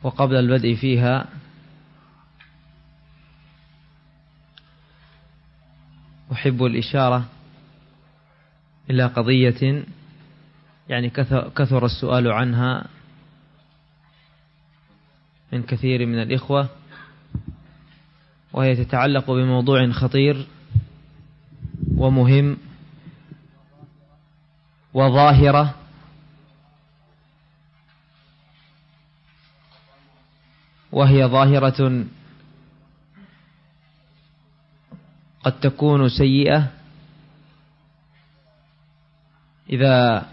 وقبل البدء فيها أحب الإشارة إلى قضية يعني كثر السؤال عنها من كثير من الإخوة، وهي تتعلق بموضوع خطير ومهم وظاهرة وهي ظاهرة قد تكون سيئة إذا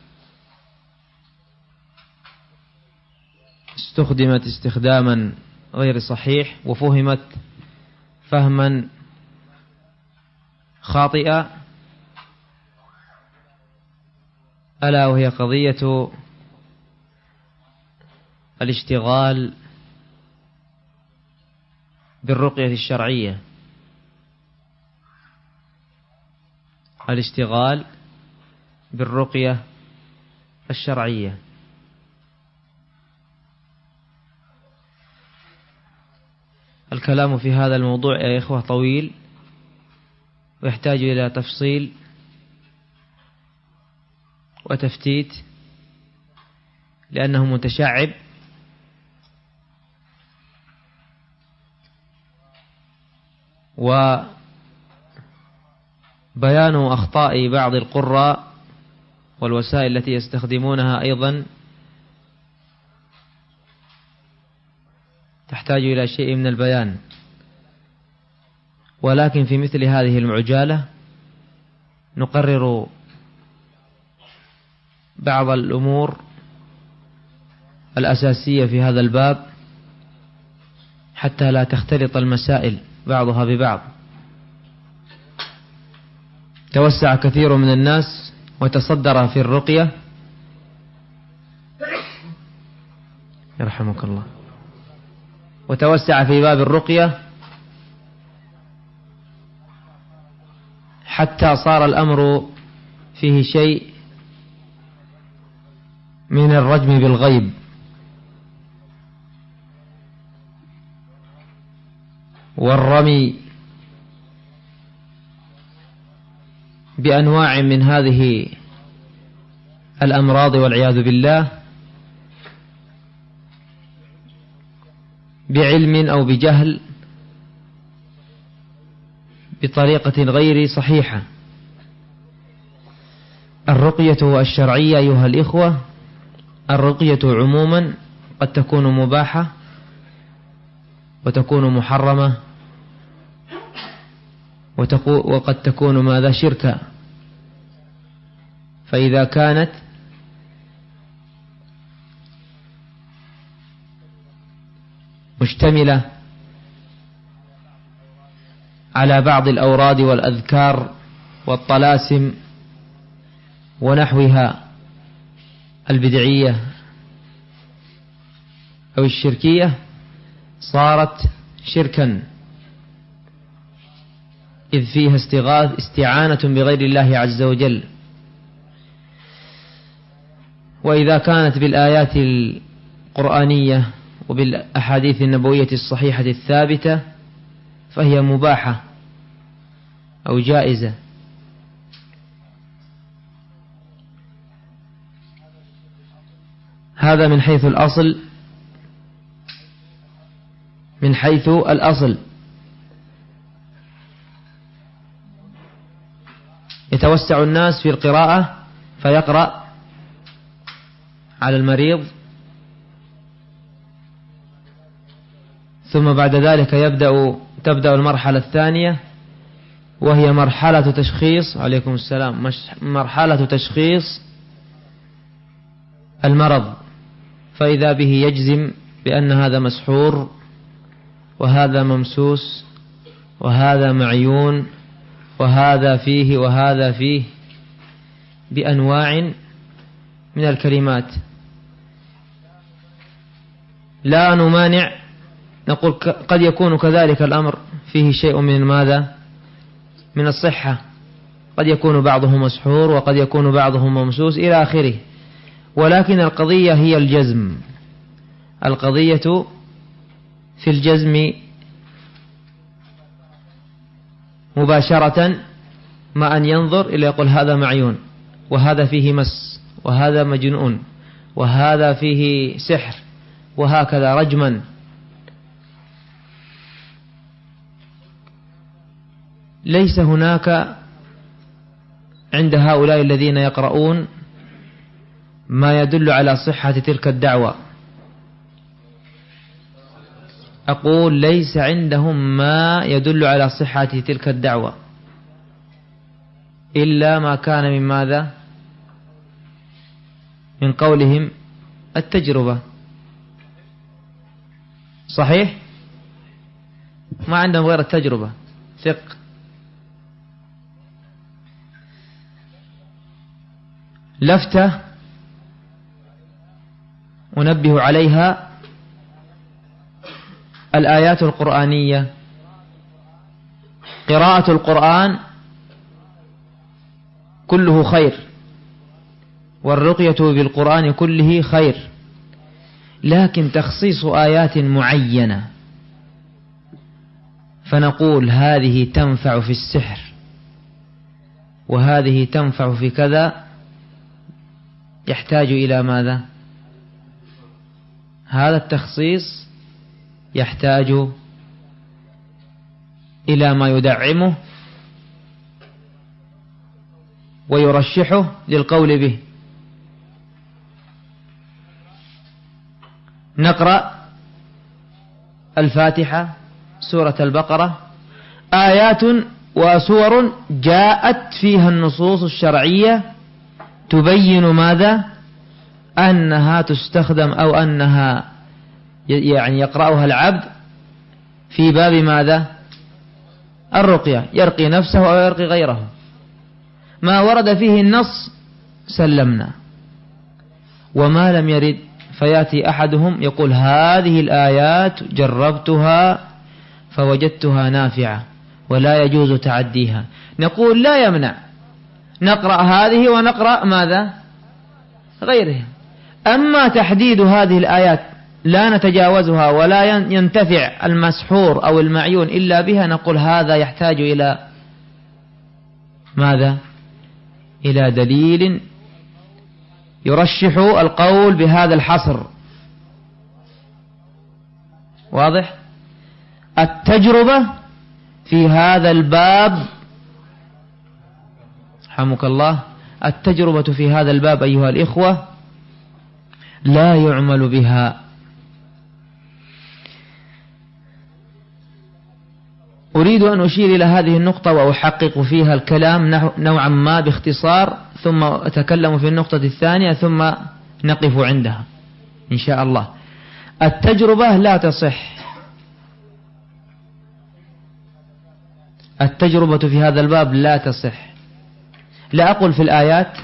استخدمت استخداما غير صحيح وفهمت فهما خاطئا، ألا وهي قضية الاشتغال بالرقية الشرعية. الاشتغال بالرقية الشرعية. الكلام في هذا الموضوع يا إخوة طويل ويحتاج إلى تفصيل وتفتيت لأنه متشعب، وبيان أخطاء بعض القراء والوسائل التي يستخدمونها أيضا تحتاج إلى شيء من البيان. ولكن في مثل هذه المعجالة نقرر بعض الأمور الأساسية في هذا الباب حتى لا تختلط المسائل بعضها ببعض. توسع كثير من الناس وتصدر في الرقية يرحمك الله، وتوسع في باب الرقية حتى صار الأمر فيه شيء من الرجم بالغيب، والرمي بأنواع من هذه الأمراض والعياذ بالله بعلم أو بجهل بطريقة غير صحيحة. الرقية الشرعية أيها الإخوة، الرقية عموما قد تكون مباحة وتكون محرمة وقد تكون ماذا شركا. فإذا كانت مشتملة على بعض الأوراد والأذكار والطلاسم ونحوها البدعية أو الشركية صارت شركا، إذ فيها استعانة بغير الله عز وجل. وإذا كانت بالآيات القرآنية وبالأحاديث النبوية الصحيحة الثابتة فهي مباحة أو جائزة. هذا من حيث الأصل. من حيث الأصل يتوسع الناس في القراءة فيقرأ على المريض، ثم بعد ذلك تبدأ المرحلة الثانية وهي مرحلة تشخيص، عليكم السلام، مرحلة تشخيص المرض، فإذا به يجزم بأن هذا مسحور وهذا ممسوس وهذا معيون وهذا فيه وهذا فيه بأنواع من الكلمات. لا نمانع، نقول قد يكون كذلك الأمر فيه شيء من ماذا؟ من الصحة، قد يكون بعضه مسحور وقد يكون بعضه ممسوس إلى آخره. ولكن القضية هي الجزم، القضية في الجزم مباشرة، ما أن ينظر إلى يقول هذا معيون، وهذا فيه مس، وهذا مجنون، وهذا فيه سحر، وهكذا رجما. ليس هناك عند هؤلاء الذين يقرؤون ما يدل على صحة تلك الدعوة. أقول ليس عندهم ما يدل على صحة تلك الدعوة إلا ما كان من ماذا؟ من قولهم التجربة. صحيح؟ ما عندهم غير التجربة. ثق. لفتة أنبه عليها: الآيات القرآنية، قراءة القرآن كله خير، والرقية بالقرآن كله خير، لكن تخصيص آيات معينة فنقول هذه تنفع في السحر وهذه تنفع في كذا، يحتاج إلى ماذا؟ هذا التخصيص يحتاج إلى ما يدعمه ويرشحه للقول به. نقرأ الفاتحة، سورة البقرة، آيات وسور جاءت فيها النصوص الشرعية تبين ماذا؟ أنها تستخدم أو أنها يعني يقرأها العبد في باب ماذا؟ الرقية، يرقي نفسه أو يرقي غيره. ما ورد فيه النص سلمنا، وما لم يرد فيأتي أحدهم يقول هذه الآيات جربتها فوجدتها نافعة ولا يجوز تعديها، نقول لا يمنع، نقرأ هذه ونقرأ ماذا؟ غيرها. أما تحديد هذه الآيات لا نتجاوزها ولا ينتفع المسحور أو المعيون إلا بها، نقول هذا يحتاج إلى ماذا؟ إلى دليل يرشح القول بهذا الحصر. واضح؟ التجربة في هذا الباب، رحمك الله، التجربة في هذا الباب أيها الإخوة لا يعمل بها. أريد أن أشير إلى هذه النقطة وأحقق فيها الكلام نوعا ما باختصار، ثم أتكلم في النقطة الثانية، ثم نقف عندها إن شاء الله. التجربة لا تصح، التجربة في هذا الباب لا تصح، لا أقول في الآيات،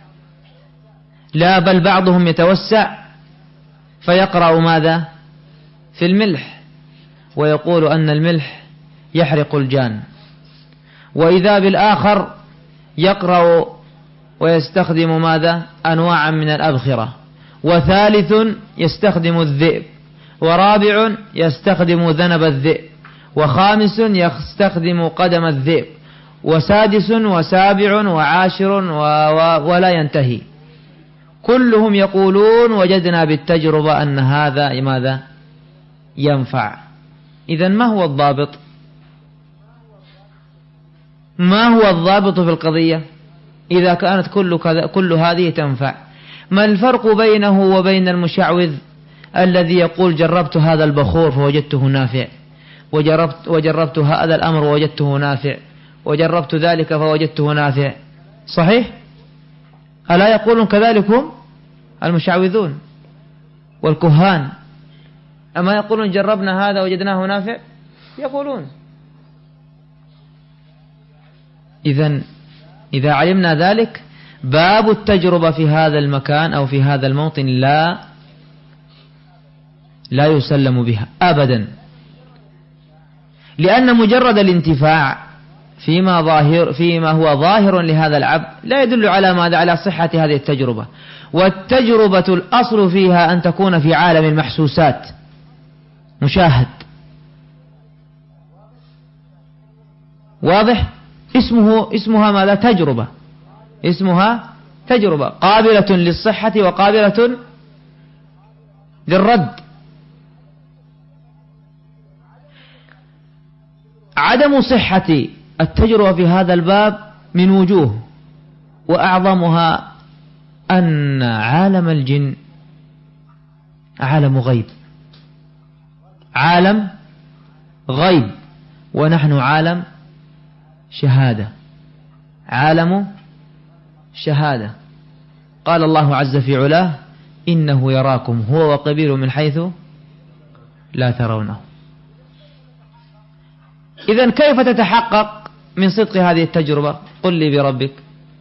لا، بل بعضهم يتوسع فيقرأ ماذا؟ في الملح، ويقول أن الملح يحرق الجان، وإذا بالآخر يقرأ ويستخدم ماذا؟ أنواعا من الأبخرة، وثالث يستخدم الذئب، ورابع يستخدم ذنب الذئب، وخامس يستخدم قدم الذئب، وسادس وسابع وعاشر ولا ينتهي. كلهم يقولون وجدنا بالتجربة أن هذا ماذا؟ ينفع. إذن ما هو الضابط؟ ما هو الضابط في القضية إذا كانت كل هذه تنفع؟ ما الفرق بينه وبين المشعوذ الذي يقول جربت هذا البخور فوجدته نافع، وجربت هذا الأمر ووجدته نافع، وجربت ذلك فوجدته نافع؟ صحيح؟ ألا يقولون كذلك هم المشعوذون والكهان؟ أما يقولون جربنا هذا وجدناه نافع؟ يقولون. إذا علمنا ذلك، باب التجربة في هذا المكان أو في هذا الموطن لا يسلم بها أبدا، لأن مجرد الانتفاع فيما هو ظاهر لهذا العبد لا يدل على ماذا؟ على صحة هذه التجربة. والتجربة الأصل فيها أن تكون في عالم المحسوسات، مشاهد واضح. اسمها ماذا؟ تجربة. اسمها تجربة قابلة للصحة وقابلة للرد. عدم صحة التجربة في هذا الباب من وجوه، وأعظمها أن عالم الجن عالم غيب، عالم غيب، ونحن عالم شهادة، عالم شهادة. قال الله عز في علاه: إنه يراكم هو وقبيله من حيث لا ترونه. إذن كيف تتحقق من صدق هذه التجربة؟ قل لي بربك.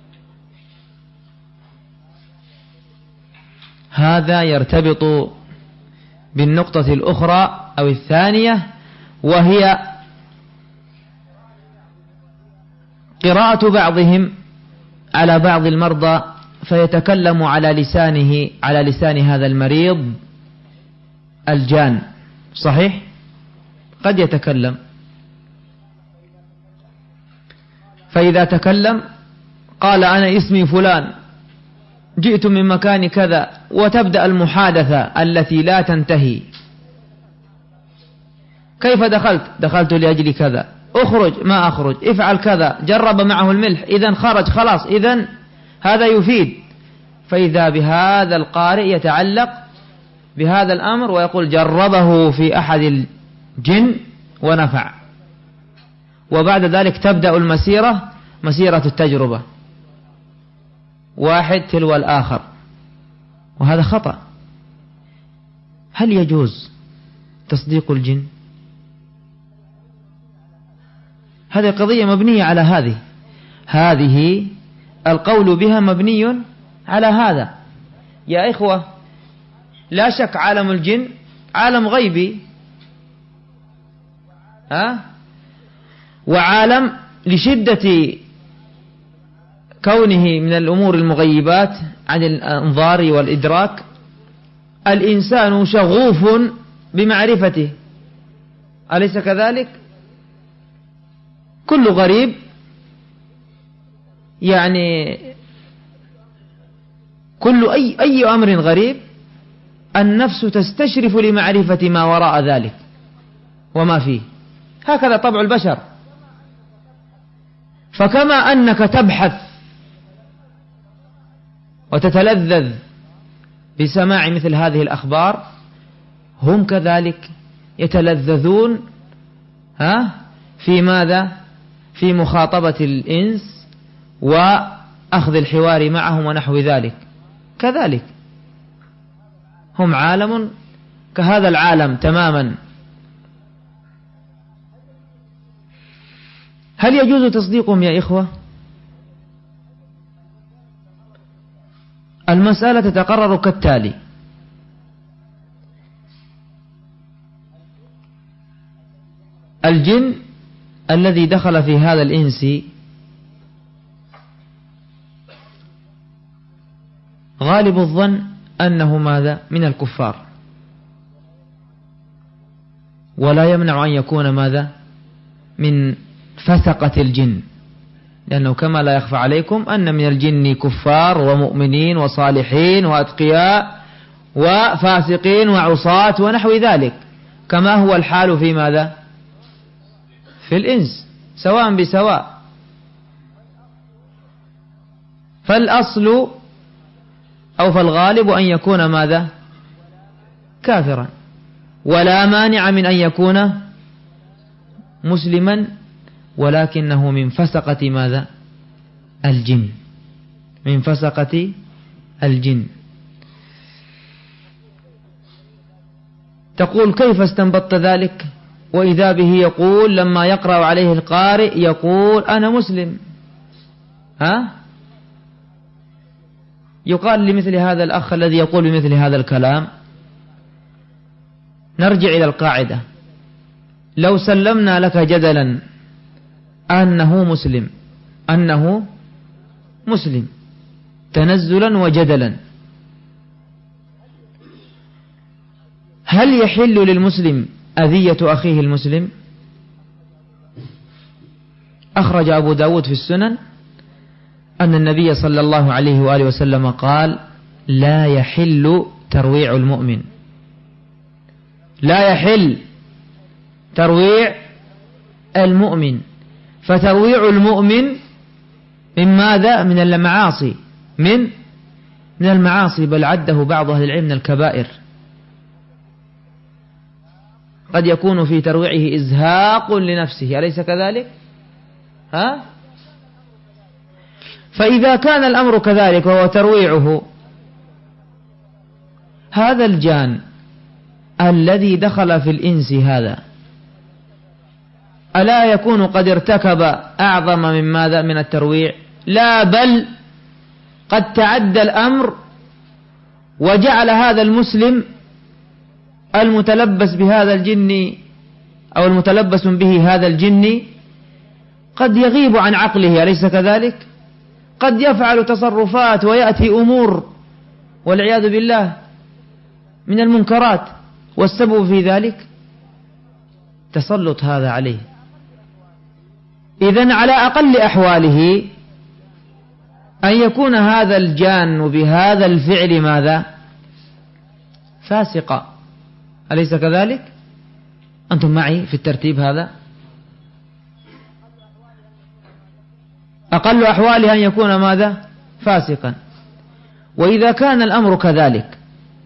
هذا يرتبط بالنقطة الأخرى أو الثانية، وهي قراءة بعضهم على بعض المرضى فيتكلم على لسان هذا المريض الجان. صحيح، قد يتكلم، فإذا تكلم قال: أنا اسمي فلان، جئت من مكان كذا، وتبدأ المحادثة التي لا تنتهي. كيف دخلت لأجل كذا، اخرج ما أخرج، افعل كذا، جرب معه الملح، إذن خرج خلاص، إذن هذا يفيد. فإذا بهذا القارئ يتعلق بهذا الأمر ويقول: جربه في أحد الجن ونفع. وبعد ذلك تبدأ المسيرة، مسيرة التجربة، واحد تلو الآخر، وهذا خطأ. هل يجوز تصديق الجن؟ هذه قضية مبنية على هذه القول بها مبني على هذا. يا إخوة، لا شك عالم الجن عالم غيبي، وعالم لشدة كونه من الأمور المغيبات عن الأنظار والإدراك، الإنسان شغوف بمعرفته، أليس كذلك؟ كل غريب يعني كل أي أمر غريب النفس تستشرف لمعرفة ما وراء ذلك وما فيه. هكذا طبع البشر. فكما أنك تبحث وتتلذذ بسماع مثل هذه الأخبار، هم كذلك يتلذذون في ماذا؟ في مخاطبة الإنس وأخذ الحوار معهم ونحو ذلك. كذلك هم عالم كهذا العالم تماما. هل يجوز تصديقهم يا إخوة؟ المسألة تتقرر كالتالي: الجن الذي دخل في هذا الإنس غالب الظن أنه ماذا؟ من الكفار، ولا يمنع أن يكون ماذا؟ من فسقة الجن، لأنه كما لا يخفى عليكم أن من الجن كفار ومؤمنين وصالحين وأتقياء وفاسقين وعصاة ونحو ذلك، كما هو الحال في ماذا؟ في الإنس، سواء بسواء. فالأصل أو فالغالب أن يكون ماذا؟ كافرا، ولا مانع من أن يكون مسلما، ولكنه من فسقة ماذا؟ الجن، من فسقة الجن. تقول: كيف استنبطت ذلك؟ وإذا به يقول لما يقرأ عليه القارئ يقول: أنا مسلم. يقال لمثل هذا الأخ الذي يقول بمثل هذا الكلام: نرجع إلى القاعدة، لو سلمنا لك جدلا أنه مسلم تنزلا وجدلا. هل يحل للمسلم أذية أخيه المسلم؟ أخرج أبو داود في السنن أن النبي صلى الله عليه وآله وسلم قال: لا يحل ترويع المؤمن. لا يحل ترويع المؤمن. فترويع المؤمن من ماذا؟ من المعاصي، من المعاصي، بل عده بعض أهل العلم من الكبائر. قد يكون في ترويعه إزهاق لنفسه، أليس كذلك؟ فإذا كان الأمر كذلك وهو ترويعه، هذا الجان الذي دخل في الإنس هذا ألا يكون قد ارتكب أعظم من ماذا؟ من الترويع؟ لا، بل قد تعدى الأمر وجعل هذا المسلم المتلبس بهذا الجن أو المتلبس به هذا الجن قد يغيب عن عقله، أليس كذلك؟ قد يفعل تصرفات ويأتي أمور والعياذ بالله من المنكرات، والسبب في ذلك تسلط هذا عليه. إذن على أقل أحواله أن يكون هذا الجان بهذا الفعل ماذا؟ فاسقا، أليس كذلك؟ أنتم معي في الترتيب هذا؟ أقل أحواله أن يكون ماذا؟ فاسقا. وإذا كان الأمر كذلك،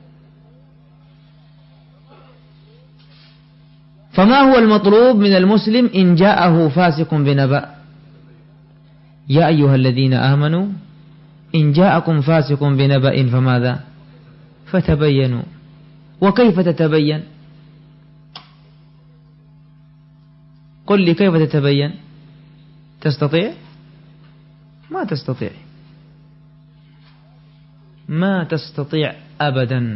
فما هو المطلوب من المسلم إن جاءه فاسق بنبأ؟ يا أيها الذين آمنوا إن جاءكم فاسق بنبأ فماذا؟ فتبينوا. وكيف تتبين؟ قل لي كيف تتبين؟ تستطيع؟ ما تستطيع، ما تستطيع أبدا.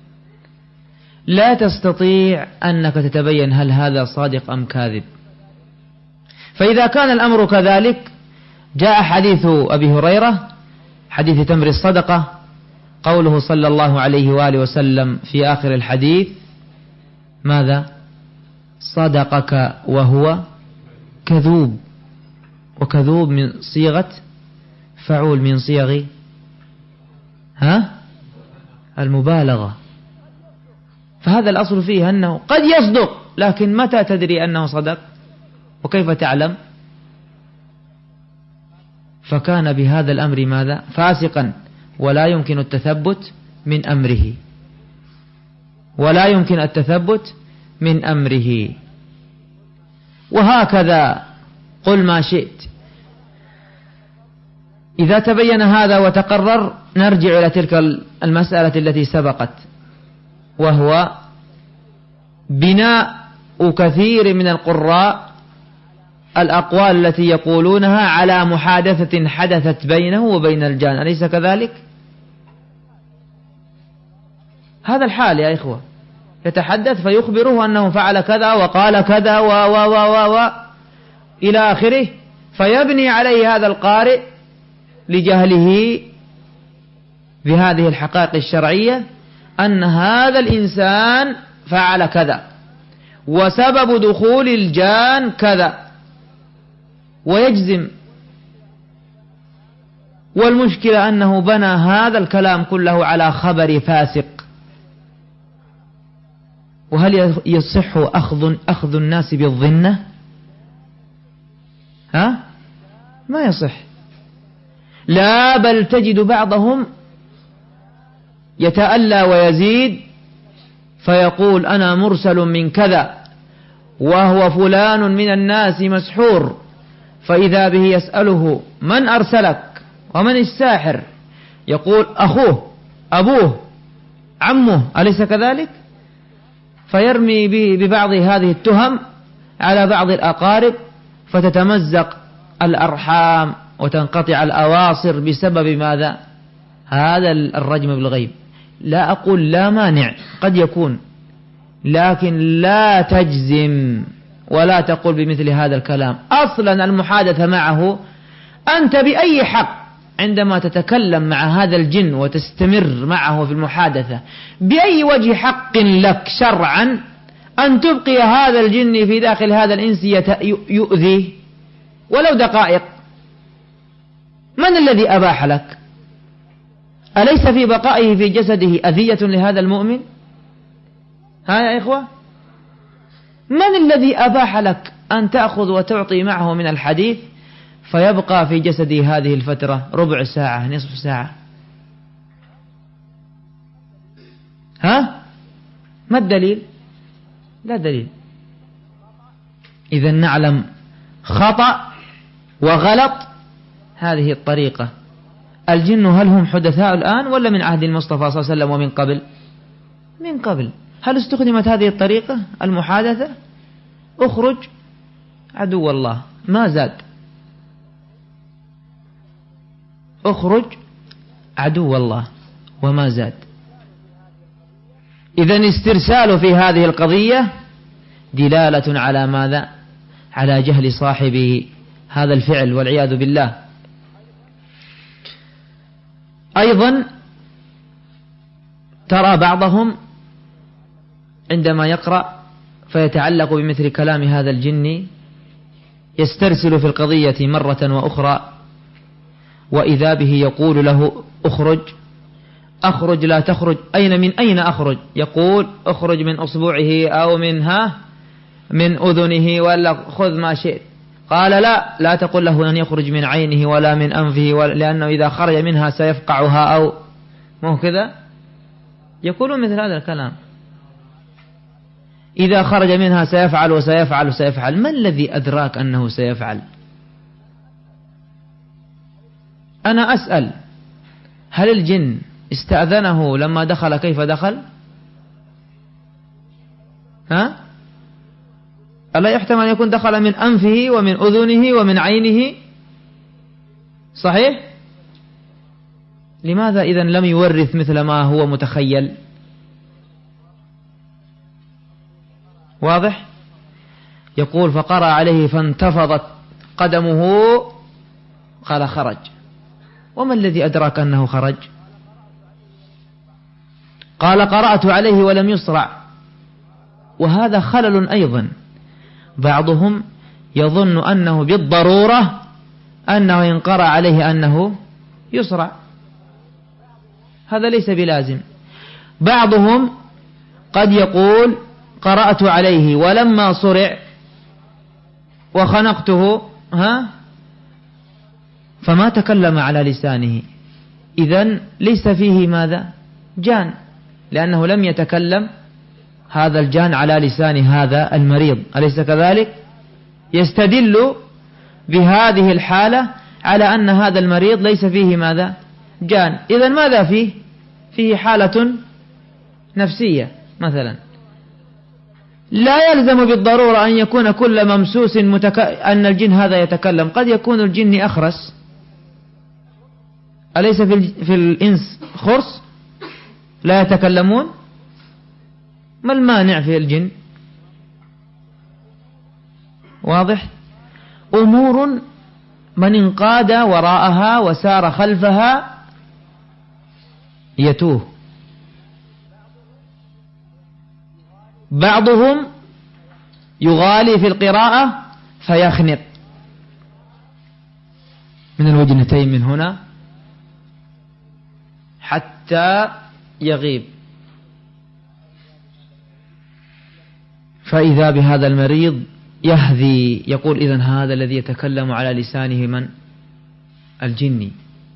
لا تستطيع أنك تتبين هل هذا صادق أم كاذب. فإذا كان الأمر كذلك، جاء حديث أبي هريرة، حديث تمر الصدقة، قوله صلى الله عليه وآله وسلم في آخر الحديث ماذا؟ صدقك وهو كذوب. وكذوب من صيغة فعول من صيغ المبالغة. فهذا الأصل فيه أنه قد يصدق، لكن متى تدري أنه صدق؟ وكيف تعلم؟ فكان بهذا الأمر ماذا؟ فاسقا، ولا يمكن التثبت من أمره، ولا يمكن التثبت من أمره. وهكذا قل ما شئت. إذا تبين هذا وتقرر، نرجع إلى تلك المسألة التي سبقت، وهو بناء كثير من القراء الأقوال التي يقولونها على محادثة حدثت بينه وبين الجان، أليس كذلك؟ هذا الحال يا إخوة، يتحدث فيخبره أنه فعل كذا وقال كذا و إلى آخره، فيبني عليه هذا القارئ لجهله بهذه الحقائق الشرعية أن هذا الإنسان فعل كذا وسبب دخول الجان كذا، ويجزم. والمشكلة أنه بنى هذا الكلام كله على خبر فاسق. وهل يصح أخذ الناس بالظنة؟ ما يصح. لا، بل تجد بعضهم يتألى ويزيد فيقول أنا مرسل من كذا، وهو فلان من الناس مسحور، فإذا به يسأله من أرسلك ومن الساحر؟ يقول أخوه، أبوه، عمه، أليس كذلك؟ فيرمي ببعض هذه التهم على بعض الأقارب، فتتمزق الأرحام وتنقطع الأواصر بسبب ماذا؟ هذا الرجم بالغيب. لا أقول لا مانع، قد يكون، لكن لا تجزم ولا تقول بمثل هذا الكلام. أصلا المحادثة معه، أنت بأي حق عندما تتكلم مع هذا الجن وتستمر معه في المحادثة، بأي وجه حق لك شرعا أن تبقي هذا الجن في داخل هذا الإنس يؤذي ولو دقائق؟ من الذي أباح لك؟ أليس في بقائه في جسده أذية لهذا المؤمن؟ ها يا إخوة، من الذي أباح لك أن تأخذ وتعطي معه من الحديث فيبقى في جسده هذه الفترة ربع ساعة نصف ساعة؟ ها؟ ما الدليل؟ لا دليل. إذا نعلم خطأ وغلط هذه الطريقة. الجن هل هم حدثاء الآن ولا من عهد المصطفى صلى الله عليه وسلم ومن قبل؟ من قبل. هل استخدمت هذه الطريقة المحادثة؟ اخرج عدو الله، ما زاد. اخرج عدو الله وما زاد. إذن استرسال في هذه القضية دلالة على ماذا؟ على جهل صاحب هذا الفعل والعياذ بالله. أيضا ترى بعضهم عندما يقرأ فيتعلق بمثل كلام هذا الجن يسترسل في القضية مرة وأخرى، وإذا به يقول له اخرج، أخرج لا تخرج، من أين أخرج؟ يقول اخرج من أصبعه أو من أذنه، ولا خذ ما شئت. قال لا تقل له أن يخرج من عينه ولا من أنفه، لأنه إذا خرج منها سيفقعها، أو مو كذا يقولون مثل هذا الكلام، إذا خرج منها سيفعل وسيفعل وسيفعل. ما الذي أدراك أنه سيفعل؟ أنا أسأل، هل الجن استأذنه لما دخل كيف دخل؟ ألا يحتمل أن يكون دخل من أنفه ومن أذنه ومن عينه؟ صحيح؟ لماذا إذن لم يورث مثل ما هو متخيل؟ واضح؟ يقول فقرأ عليه فانتفضت قدمه، قال خرج. وما الذي أدراك أنه خرج؟ قال قرأت عليه ولم يصرع. وهذا خلل أيضا. بعضهم يظن أنه بالضرورة أنه إن قرأ عليه أنه يصرع، هذا ليس بلازم. بعضهم قد يقول قرأت عليه ولما صرع وخنقته فما تكلم على لسانه، إذن ليس فيه ماذا؟ جان، لأنه لم يتكلم هذا الجان على لسان هذا المريض، أليس كذلك؟ يستدل بهذه الحالة على أن هذا المريض ليس فيه ماذا؟ جان. إذن ماذا فيه؟ فيه حالة نفسية مثلا. لا يلزم بالضرورة أن يكون كل ممسوس أن الجن هذا يتكلم. قد يكون الجن أخرس، أليس في الإنس خرس لا يتكلمون؟ ما المانع في الجن؟ واضح؟ أمور من انقاد وراءها وسار خلفها يتوه. بعضهم يغالي في القراءة فيخنق من الوجنتين من هنا حتى يغيب، فإذا بهذا المريض يهذي، يقول إذن هذا الذي يتكلم على لسانه من؟ الجني.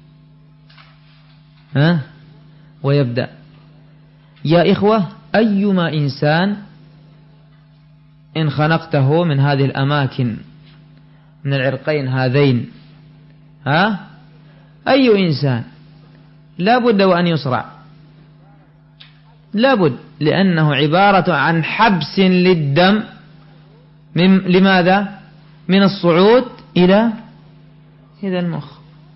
ويبدأ. يا إخوة، أيما إنسان إن خنقته من هذه الأماكن من العرقين هذين، أي إنسان لا بد وأن يصرع، لا بد، لأنه عبارة عن حبس للدم لماذا؟ من الصعود إلى المخ،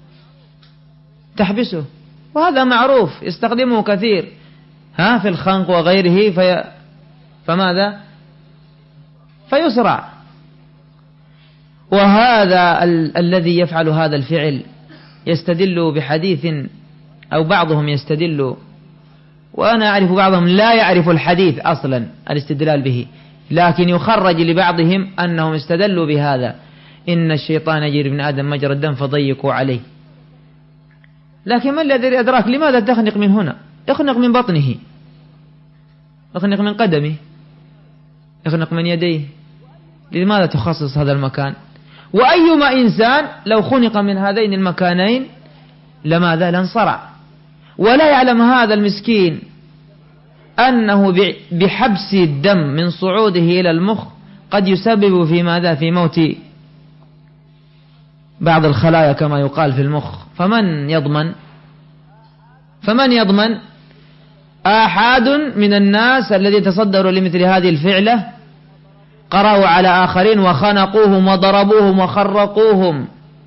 تحبسه. وهذا معروف يستخدمه كثير في الخنق وغيره، فماذا؟ فيسرع وهذا الذي يفعل هذا الفعل يستدل بحديث، أو بعضهم يستدل، وأنا أعرف بعضهم لا يعرف الحديث أصلا الاستدلال به، لكن يخرج لبعضهم أنهم استدلوا بهذا: إن الشيطان يجري من آدم مجرى الدم فضيقوا عليه. لكن ما الذي أدراك؟ لماذا تخنق من هنا؟ اخنق من بطنه، اخنق من قدمه، اخنق من يديه. لماذا تخصص هذا المكان؟ وأيما إنسان لو خنق من هذين المكانين لماذا لانصرع. ولا يعلم هذا المسكين أنه بحبس الدم من صعوده إلى المخ قد يسبب في ماذا؟ في موت بعض الخلايا كما يقال في المخ. فمن يضمن؟ أحد من الناس الذي تصدروا لمثل هذه الفعلة قرأوا على آخرين وخنقوهم وضربوهم وخرقوهم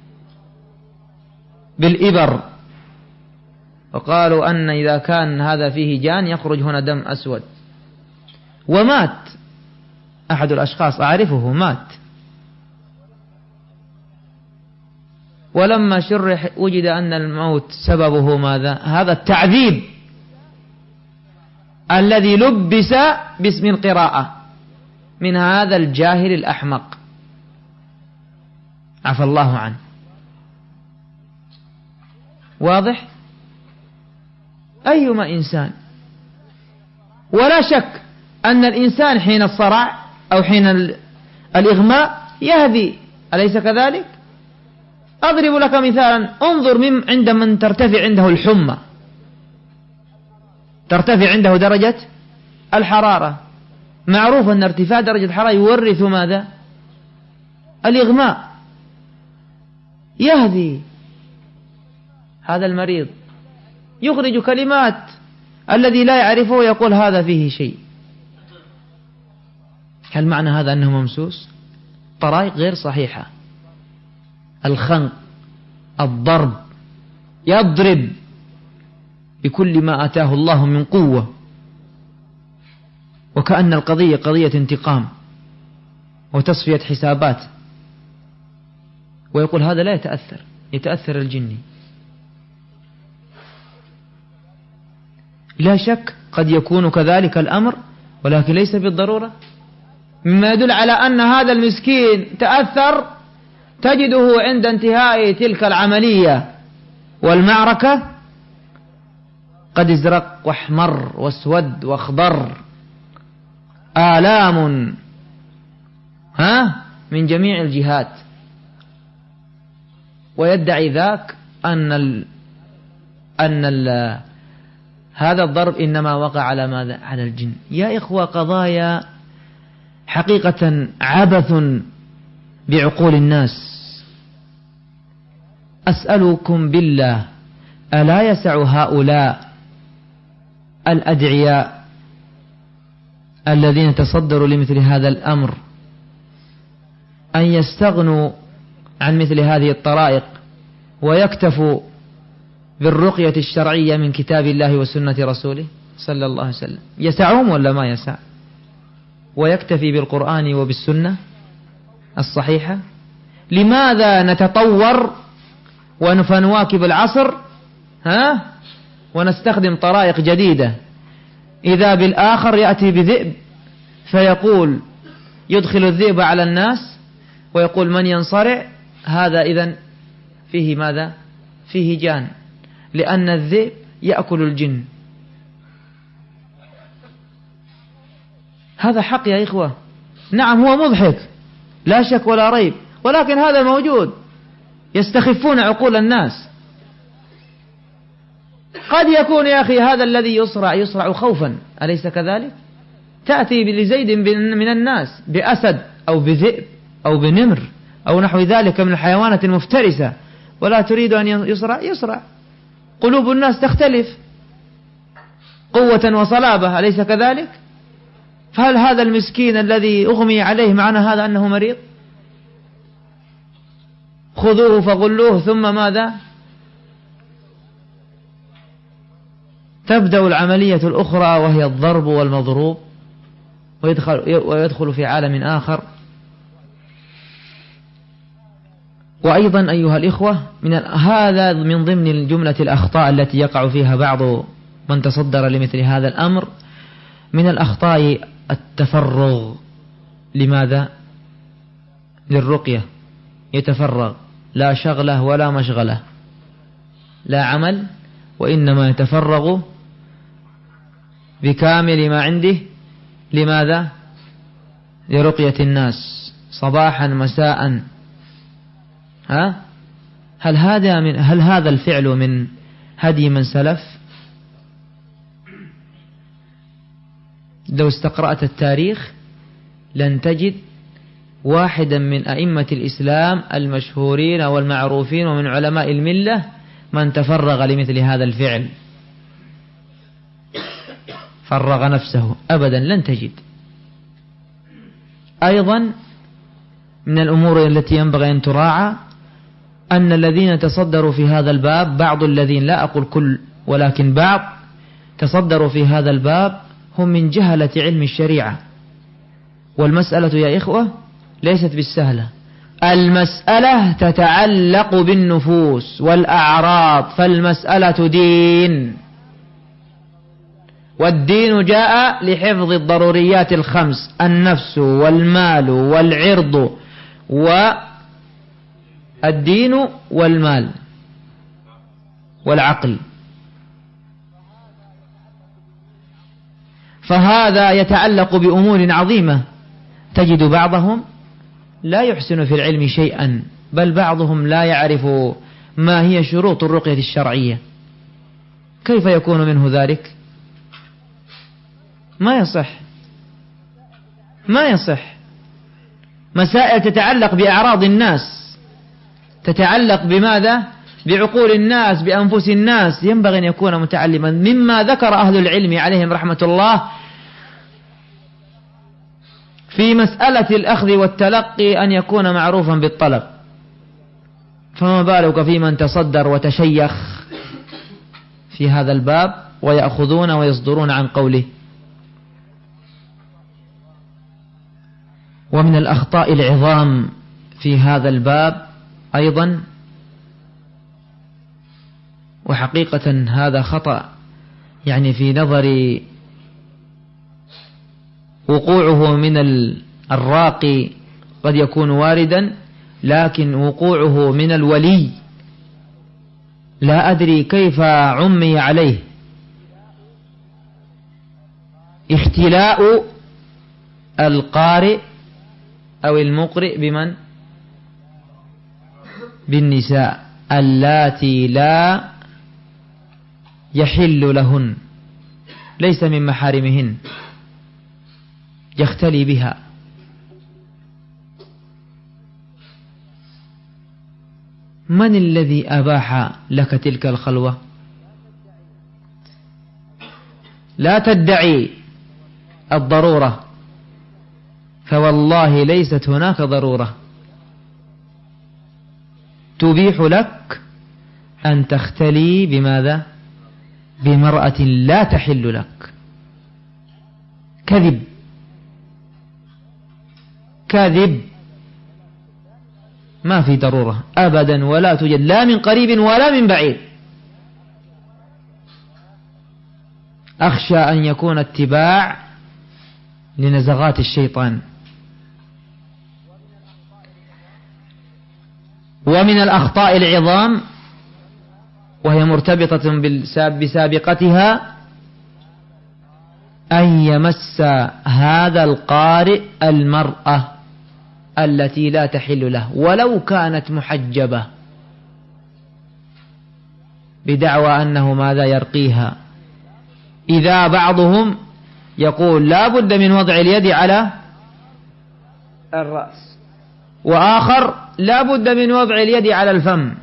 بالإبر، وقالوا أن إذا كان هذا فيه جان يخرج هنا دم أسود. ومات أحد الأشخاص أعرفه، مات. ولما شرح وجد أن الموت سببه ماذا؟ هذا التعذيب الذي لبس باسم القراءة من هذا الجاهل الأحمق، عفى الله عنه. واضح؟ أيما إنسان. ولا شك أن الإنسان حين الصرع أو حين الإغماء يهدي، أليس كذلك؟ أضرب لك مثالا، انظر عند من ترتفع عنده الحمى، ترتفع عنده درجة الحرارة، معروف أن ارتفاع درجة الحرارة يورث ماذا؟ الإغماء. يهدي هذا المريض، يخرج كلمات، الذي لا يعرفه يقول هذا فيه شيء. هل معنى هذا أنه ممسوس؟ طرائق غير صحيحة، الخنق، الضرب، يضرب بكل ما أتاه الله من قوة، وكأن القضية قضية انتقام وتصفية حسابات، ويقول هذا لا يتأثر الجني. لا شك قد يكون كذلك الأمر، ولكن ليس بالضرورة. مما يدل على أن هذا المسكين تأثر تجده عند انتهاء تلك العملية والمعركة قد ازرق واحمر واسود واخضر، آلام من جميع الجهات، ويدعي ذاك أن هذا الضرب إنما وقع على ماذا؟ على الجن. يا إخوة، قضايا حقيقة عبث بعقول الناس. أسألكم بالله، ألا يسع هؤلاء الأدعياء الذين تصدروا لمثل هذا الأمر أن يستغنوا عن مثل هذه الطرائق ويكتفوا بالرقية الشرعية من كتاب الله وسنة رسوله صلى الله عليه وسلم؟ يسعهم ولا ما يسع؟ ويكتفي بالقرآن وبالسنة الصحيحة؟ لماذا نتطور ونواكب العصر ونستخدم طرائق جديدة؟ إذا بالآخر يأتي بذئب فيقول يدخل الذئب على الناس ويقول من ينصرع هذا إذن فيه ماذا؟ فيه جان، لأن الذئب يأكل الجن. هذا حق يا إخوة. نعم هو مضحك لا شك ولا ريب، ولكن هذا موجود. يستخفون عقول الناس. قد يكون يا أخي هذا الذي يصرع خوفا، أليس كذلك؟ تأتي لزيد من الناس بأسد أو بذئب أو بنمر أو نحو ذلك من الحيوانات المفترسة، ولا تريد أن يصرع. قلوب الناس تختلف قوة وصلابة، أليس كذلك؟ فهل هذا المسكين الذي أغمي عليه معنى هذا أنه مريض؟ خذوه فغلوه، ثم ماذا؟ تبدأ العملية الأخرى وهي الضرب والمضروب، ويدخل في عالم آخر. وأيضا أيها الإخوة هذا من ضمن الجملة الأخطاء التي يقع فيها بعض من تصدر لمثل هذا الأمر. من الأخطاء التفرغ. لماذا؟ للرقية، يتفرغ، لا شغله ولا مشغله، لا عمل، وإنما يتفرغ بكامل ما عنده. لماذا؟ لرقية الناس صباحا مساء. هل هذا الفعل من هدي من سلف؟ لو استقرأت التاريخ لن تجد واحدا من أئمة الإسلام المشهورين والمعروفين ومن علماء الملة من تفرغ لمثل هذا الفعل، فرغ نفسه، أبدا لن تجد. أيضا من الأمور التي ينبغي أن تراعى أن الذين تصدروا في هذا الباب، بعض الذين، لا أقول كل ولكن بعض، تصدروا في هذا الباب هم من جهلة علم الشريعة. والمسألة يا إخوة ليست بالسهلة، المسألة تتعلق بالنفوس والأعراض، فالمسألة دين، والدين جاء لحفظ الضروريات الخمس: النفس والمال والعرض، والدين والمال والعقل. فهذا يتعلق بأمور عظيمة. تجد بعضهم لا يحسن في العلم شيئا، بل بعضهم لا يعرف ما هي شروط الرقية الشرعية. كيف يكون منه ذلك؟ ما يصح، ما يصح. مسائل تتعلق بأعراض الناس، تتعلق بماذا؟ بعقول الناس، بأنفس الناس، ينبغي أن يكون متعلما. مما ذكر أهل العلم عليهم رحمة الله في مسألة الأخذ والتلقي أن يكون معروفا بالطلب، فما بالك في من تصدر وتشيخ في هذا الباب ويأخذون ويصدرون عن قوله. ومن الأخطاء العظام في هذا الباب أيضا، وحقيقة هذا خطأ يعني في نظري وقوعه من الراقي قد يكون واردا، لكن وقوعه من الولي لا أدري كيف عمي عليه. اختلاء القارئ أو المقرئ بمن؟ بالنساء اللاتي لا يحل لهن، ليس من محارمهن، يختلي بها. من الذي أباح لك تلك الخلوة؟ لا تدعي الضرورة، فوالله ليست هناك ضرورة تبيح لك أن تختلي بماذا؟ بمرأة لا تحل لك. كذب، كذب، ما في ضرورة أبدا، ولا توجد لا من قريب ولا من بعيد. أخشى أن يكون اتباع لنزغات الشيطان. ومن الأخطاء العظام وهي مرتبطة بسابقتها أن يمس هذا القارئ المرأة التي لا تحل له ولو كانت محجبة، بدعوى أنه ماذا؟ يرقيها. إذا بعضهم يقول لا بد من وضع اليد على الرأس، وآخر لا بد من وضع اليد على الفم،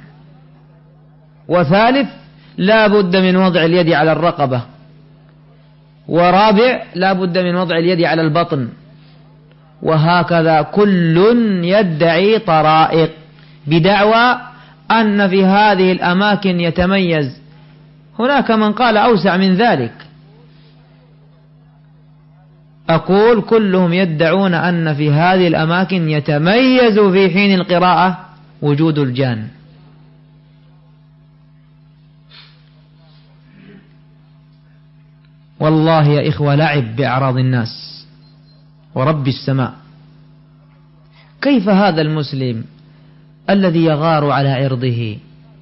وثالث لا بد من وضع اليد على الرقبة، ورابع لا بد من وضع اليد على البطن، وهكذا كل يدعي طرائق بدعوى أن في هذه الأماكن يتميز. هناك من قال أوسع من ذلك. أقول كلهم يدعون أن في هذه الأماكن يتميز في حين القراءة وجود الجان. والله يا إخوة لعب بأعراض الناس ورب السماء. كيف هذا المسلم الذي يغار على عرضه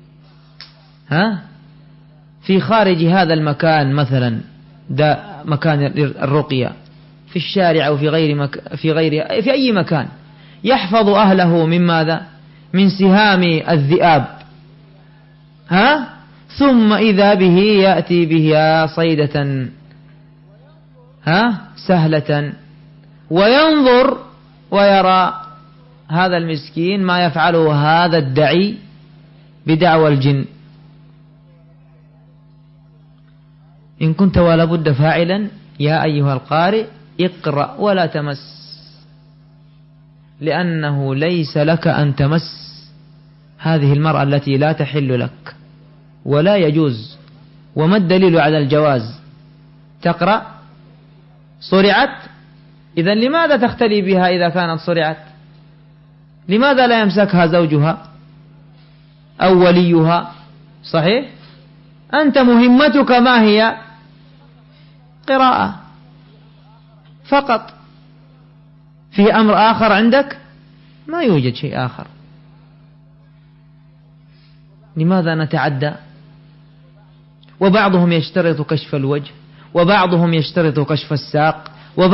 في خارج هذا المكان، مثلا مكان الرقية، في الشارع أو في أي مكان، يحفظ أهله من ماذا؟ من سهام الذئاب، ثم إذا به يأتي بها صيدة سهلة، وينظر ويرى هذا المسكين ما يفعله هذا الدعي بدعوى الجن. إن كنت ولا بد فاعلا يا أيها القارئ اقرأ ولا تمس، لأنه ليس لك أن تمس هذه المرأة التي لا تحل لك ولا يجوز. وما الدليل على الجواز؟ تقرأ صرعت، إذن لماذا تختلي بها إذا كانت صرعت؟ لماذا لا يمسكها زوجها أو وليها؟ صحيح؟ أنت مهمتك ما هي؟ قراءة فقط. في أمر آخر عندك؟ ما يوجد شيء آخر. لماذا نتعدى؟ وبعضهم يشترط كشف الوجه، وبعضهم يشترط كشف الساق،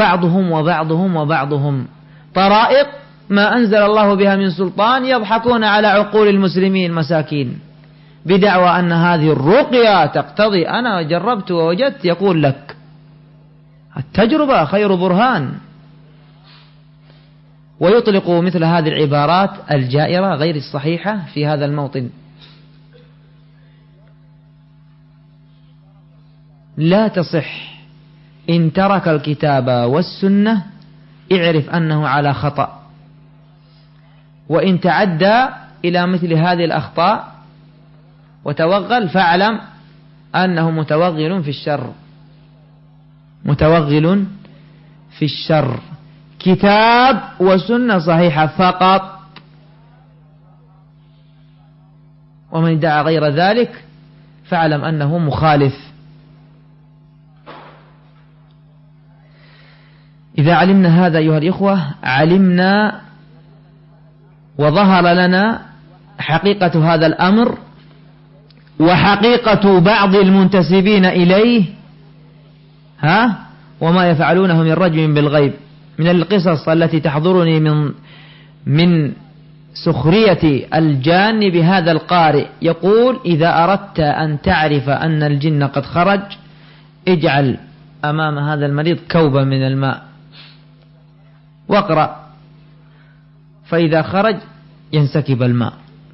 وبعضهم طرائق ما أنزل الله بها من سلطان، يضحكون على عقول المسلمين مساكين بدعوى أن هذه الرقية تقتضي. أنا جربت ووجدت، يقول لك التجربة خير برهان، ويطلق مثل هذه العبارات الجائرة غير الصحيحة في هذا الموطن. لا تصح. إن ترك الكتاب والسنة اعرف أنه على خطأ، وإن تعدى إلى مثل هذه الأخطاء وتوغل فاعلم أنه متوغل في الشر. كتاب وسنة صحيحة فقط، ومن ادعى غير ذلك فاعلم أنه مخالف. إذا علمنا هذا أيها الإخوة علمنا وظهر لنا حقيقة هذا الأمر وحقيقة بعض المنتسبين إليه وما يفعلونه من رجم بالغيب. من القصص التي تحضرني من سخرية الجان بهذا القارئ، يقول: إذا أردت أن تعرف أن الجن قد خرج اجعل أمام هذا المريض كوبا من الماء واقرأ، فإذا خرج ينسكب الماء.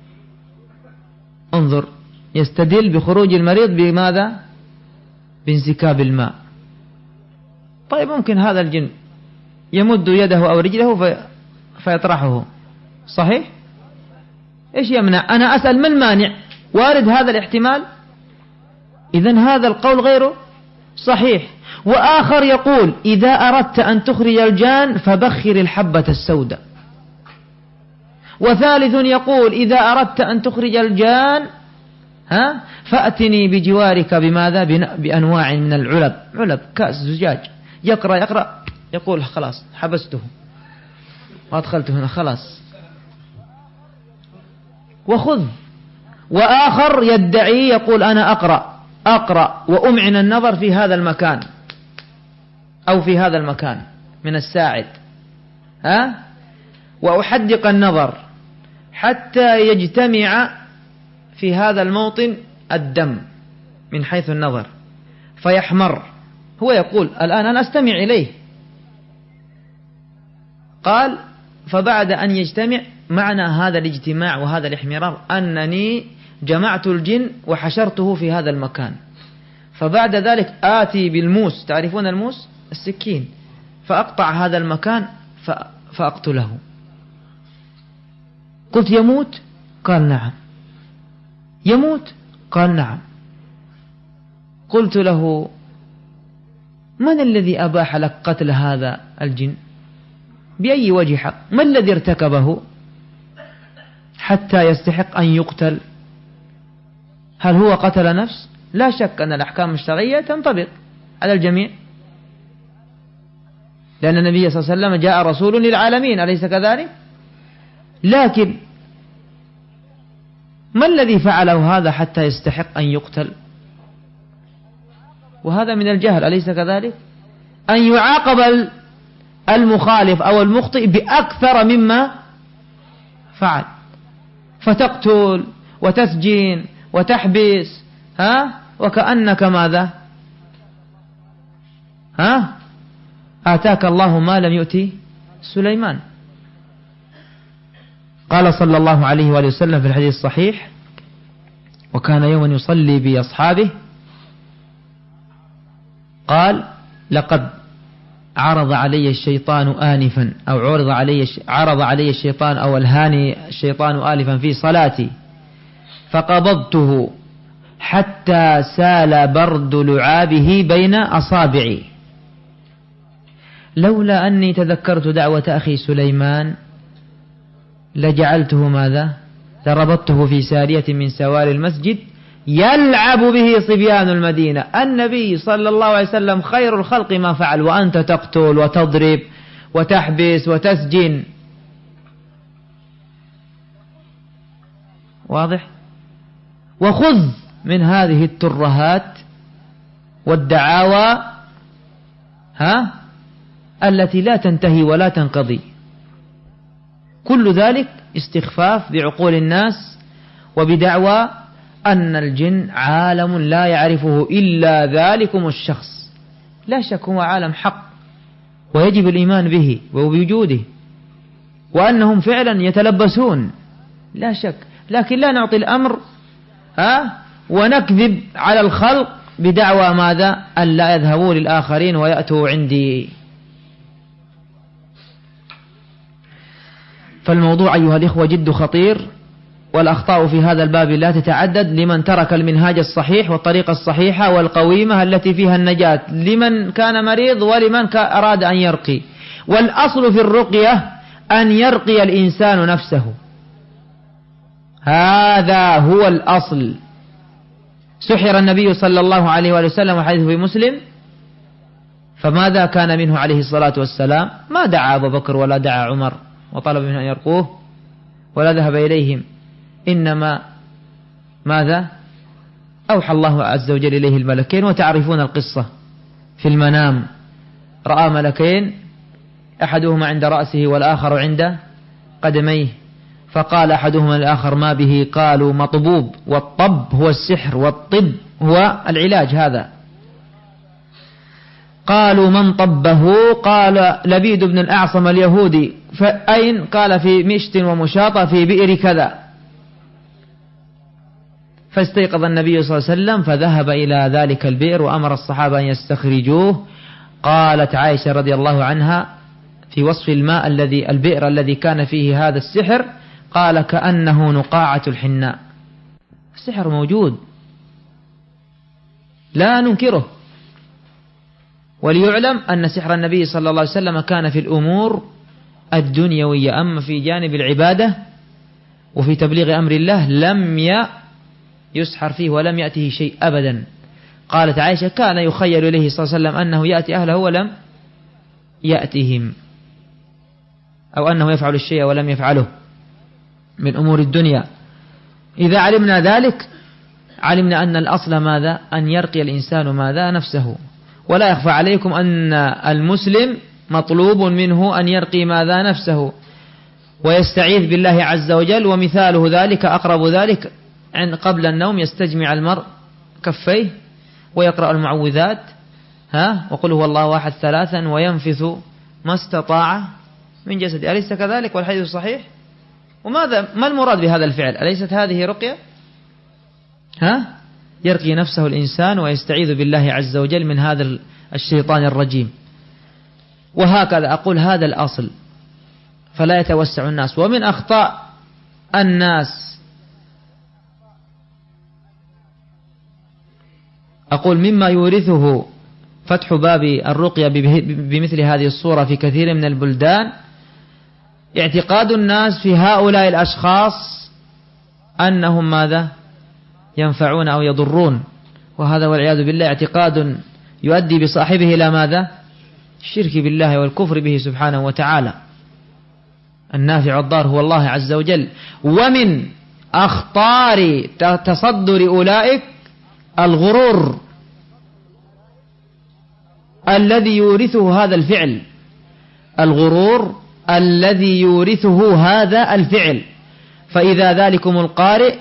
انظر، يستدل بخروج المريض بماذا؟ بانسكاب الماء. طيب ممكن هذا الجن يمد يده أو رجله فيطرحه، صحيح؟ إيش يمنع؟ أنا أسأل ما المانع؟ وارد هذا الاحتمال. إذن هذا القول غيره صحيح. وآخر يقول: إذا أردت أن تخرج الجان فبخر الحبة السوداء. وثالث يقول: إذا أردت أن تخرج الجان فأتني بجوارك بماذا؟ بأنواع من العلب، علب كأس زجاج. يقرأ يقول: خلاص حبسته وأدخلته هنا خلاص وخذ. وآخر يدعي يقول: أنا أقرأ وأمعن النظر في هذا المكان أو في هذا المكان من الساعد، وأحدق النظر حتى يجتمع في هذا الموطن الدم من حيث النظر فيحمر. هو يقول: الآن أنا أستمع إليه. قال: فبعد أن يجتمع، معنى هذا الاجتماع وهذا الاحمرار أنني جمعت الجن وحشرته في هذا المكان، فبعد ذلك آتي بالموس، تعرفون الموس؟ السكين، فأقطع هذا المكان فأقتله. قلت: يموت؟ قال: نعم. يموت؟ قال: نعم. قلت له: من الذي أباح لك قتل هذا الجن؟ بأي وجه حق؟ ما الذي ارتكبه حتى يستحق أن يقتل. هل هو قتل نفس؟ لا شك أن الأحكام الشرعية تنطبق على الجميع، لأن النبي صلى الله عليه وسلم جاء رسول للعالمين، أليس كذلك؟ لكن ما الذي فعله هذا حتى يستحق أن يقتل؟ وهذا من الجهل، أليس كذلك؟ أن يعاقب المخالف أو المخطئ بأكثر مما فعل، فتقتل وتسجين وتحبس، وكأنك ماذا؟ آتاك الله ما لم يؤتي سليمان. قال صلى الله عليه وآله وسلم في الحديث الصحيح: وكان يوما يصلي بأصحابه، قال: لقد عرض علي الشيطان آنفا، أو عرض علي الشيطان، أو ألهاني الشيطان آنفا في صلاتي، فقبضته حتى سال برد لعابه بين أصابعي، لولا أني تذكرت دعوة أخي سليمان لجعلته ماذا؟ لربطته في سارية من سوار المسجد يلعب به صبيان المدينة. النبي صلى الله عليه وسلم خير الخلق ما فعل، وأنت تقتل وتضرب وتحبس وتسجن. واضح؟ وخذ من هذه الترهات والدعاوى التي لا تنتهي ولا تنقضي، كل ذلك استخفاف بعقول الناس وبدعوى أن الجن عالم لا يعرفه إلا ذلكم الشخص. لا شك هو عالم حق ويجب الإيمان به وبوجوده، وأنهم فعلا يتلبسون، لا شك، لكن لا نعطي الأمر ونكذب على الخلق بدعوى ماذا؟ أن لا يذهبوا للآخرين ويأتوا عندي. فالموضوع أيها الإخوة جد خطير، والأخطاء في هذا الباب لا تتعدد لمن ترك المنهاج الصحيح والطريقة الصحيحة والقويمة التي فيها النجاة، لمن كان مريض ولمن أراد أن يرقي. والأصل في الرقية أن يرقي الإنسان نفسه، هذا هو الأصل. سحر النبي صلى الله عليه وآله وسلم، وحديث في مسلم، فماذا كان منه عليه الصلاة والسلام؟ ما دعا أبو بكر ولا دعا عمر وطلب منه أن يرقوه ولا ذهب إليهم، إنما ماذا؟ أوحى الله عز وجل إليه الملكين، وتعرفون القصة في المنام، رأى ملكين أحدهما عند رأسه والآخر عند قدميه، فقال أحدهما الآخر: ما به؟ قالوا: مطبوب، والطب هو السحر، والطب هو العلاج هذا. قالوا: من طبه؟ قال: لبيد بن الأعصم اليهودي. فأين؟ قال: في مشت ومشاطة في بئر كذا. فاستيقظ النبي صلى الله عليه وسلم فذهب إلى ذلك البئر وأمر الصحابة أن يستخرجوه. قالت عائشة رضي الله عنها في وصف الماء البئر الذي كان فيه هذا السحر، قال: كأنه نقاعة الحناء. السحر موجود لا ننكره، وليعلم أن سحر النبي صلى الله عليه وسلم كان في الأمور الدنيوية، أما في جانب العبادة وفي تبليغ أمر الله لم يسحر فيه ولم يأته شيء أبدا. قالت عائشة: كان يخيل إليه صلى الله عليه وسلم أنه يأتي أهله ولم يأتهم، أو أنه يفعل الشيء ولم يفعله من أمور الدنيا. إذا علمنا ذلك علمنا أن الأصل ماذا؟ أن يرقي الإنسان ماذا؟ نفسه. ولا يخفى عليكم أن المسلم مطلوب منه أن يرقي ماذا؟ نفسه، ويستعيذ بالله عز وجل. ومثاله ذلك أقرب ذلك قبل النوم يستجمع المرء كفيه ويقرأ المعوذات، وقل هو الله أحد 3 وينفث ما استطاع من جسده، أليس كذلك؟ والحديث صحيح. ما المراد بهذا الفعل؟ أليست هذه رقية؟ يرقي نفسه الإنسان ويستعيذ بالله عز وجل من هذا الشيطان الرجيم. وهكذا أقول هذا الأصل، فلا يتوسع الناس. ومن أخطاء الناس، أقول مما يورثه فتح باب الرقية بمثل هذه الصورة في كثير من البلدان، اعتقاد الناس في هؤلاء الأشخاص أنهم ماذا ينفعون أو يضرون، وهذا والعياذ بالله اعتقاد يؤدي بصاحبه إلى ماذا؟ الشرك بالله والكفر به سبحانه وتعالى. النافع الضار هو الله عز وجل. ومن أخطار تصدر أولئك الغرور الذي يورثه هذا الفعل، الغرور الذي يورثه هذا الفعل. فإذا ذلكم القارئ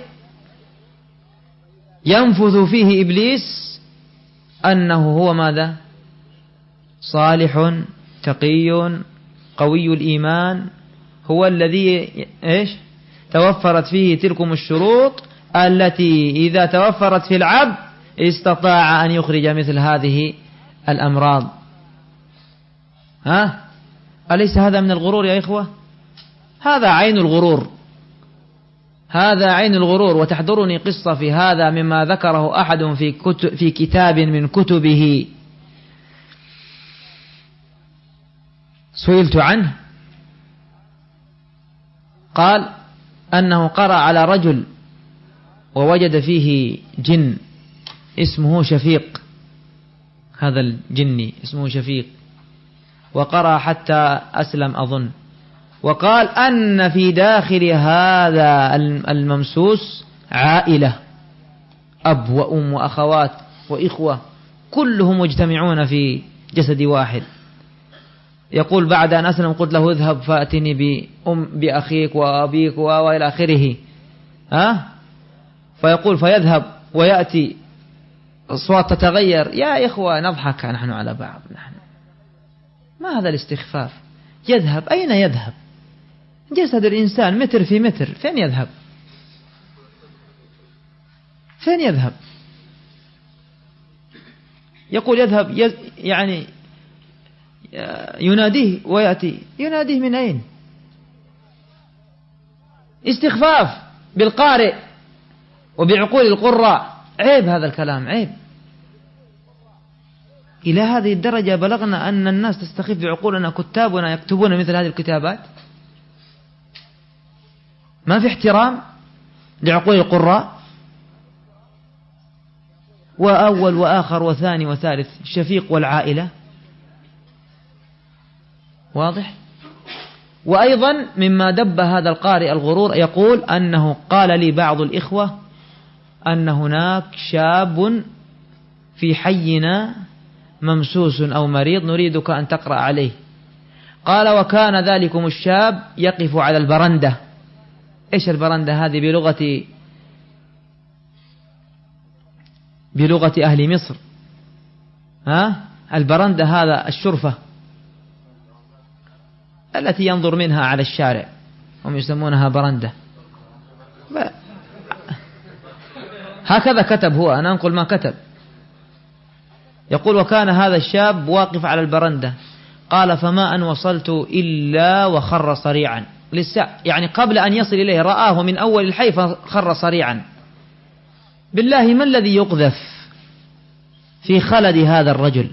ينفذ فيه إبليس أنه هو ماذا؟ صالح تقي قوي الإيمان، هو الذي إيش؟ توفرت فيه تلكم الشروط التي إذا توفرت في العبد استطاع أن يخرج مثل هذه الأمراض. أليس هذا من الغرور يا إخوة؟ هذا عين الغرور، هذا عين الغرور. وتحضرني قصة في هذا مما ذكره أحد في كتاب من كتبه سئلت عنه، قال أنه قرأ على رجل ووجد فيه جن اسمه شفيق، هذا الجني اسمه شفيق، وقرأ حتى أسلم أظن، وقال أن في داخل هذا الممسوس عائلة، أب وأم وأخوات وإخوة كلهم مجتمعون في جسد واحد. يقول بعد أن أسلم قلت له اذهب فأتني بأخيك وأبيك وإلى آخره. فيقول فيذهب ويأتي، أصوات تتغير، يا إخوة نضحك نحن على بعض، نحن ما هذا الاستخفاف؟ يذهب أين يذهب؟ جسد الإنسان متر في متر، فين يذهب؟ فين يذهب؟ يقول يذهب يعني يناديه ويأتي، يناديه من أين؟ استخفاف بالقارئ وبعقول القراء، عيب هذا الكلام، عيب. إلى هذه الدرجة بلغنا أن الناس تستخف بعقولنا، كتابنا يكتبون مثل هذه الكتابات. ما في احترام لعقول القراء، وأول وآخر وثاني وثالث، الشفيق والعائلة، واضح. وأيضا مما دب هذا القارئ الغرور، يقول أنه قال لي بعض الإخوة أن هناك شاب في حينا ممسوس أو مريض نريدك أن تقرأ عليه. قال وكان ذلكم الشاب يقف على البرندة. إيش البرندة هذه بلغة أهل مصر؟ البرندة هذا الشرفة التي ينظر منها على الشارع، هم يسمونها برندة. هكذا كتب هو، أنا أنقل ما كتب. يقول وكان هذا الشاب واقف على البرندة، قال فما أن وصلت إلا وخر صريعا، لسه يعني قبل أن يصل إليه رآه من أول الحي فخر صريعا. بالله ما الذي يقذف في خلد هذا الرجل؟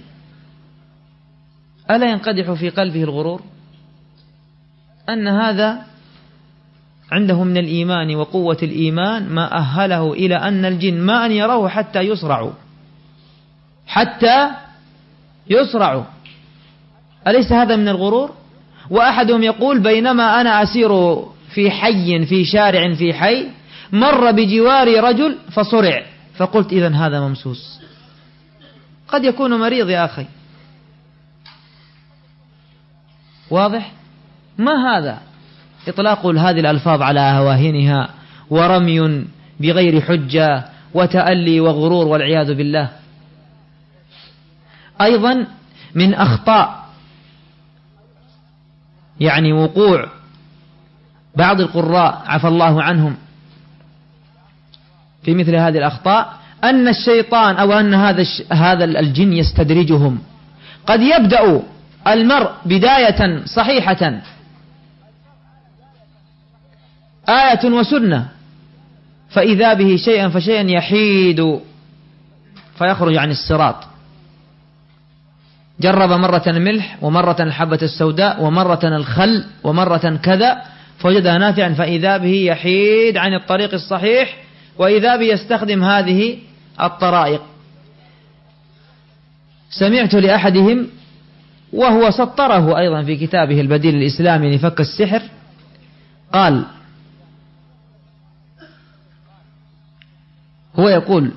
ألا ينقدح في قلبه الغرور أن هذا عنده من الإيمان وقوة الإيمان ما أهله إلى أن الجن ما أن يروه حتى يصرعوا. أليس هذا من الغرور؟ وأحدهم يقول بينما أنا أسير في حي في شارع في حي مر بجواري رجل فصرع، فقلت إذن هذا ممسوس، قد يكون مريض يا أخي. واضح؟ ما هذا إطلاق هذه الألفاظ على أهواهنها ورمي بغير حجة وتألي وغرور والعياذ بالله. أيضا من أخطاء يعني وقوع بعض القراء عفى الله عنهم في مثل هذه الأخطاء أن الشيطان أو أن هذا الجن يستدرجهم. قد يبدأ المرء بداية صحيحة آية وسنة، فإذا به شيئا فشيئا يحيد فيخرج عن الصراط. جرب مرة الملح ومرة الحبة السوداء ومرة الخل ومرة كذا، فوجدها نافعا، فإذا به يحيد عن الطريق الصحيح، وإذا به يستخدم هذه الطرائق. سمعت لأحدهم وهو سطره أيضا في كتابه البديل الإسلامي لفك السحر، قال: هو يقول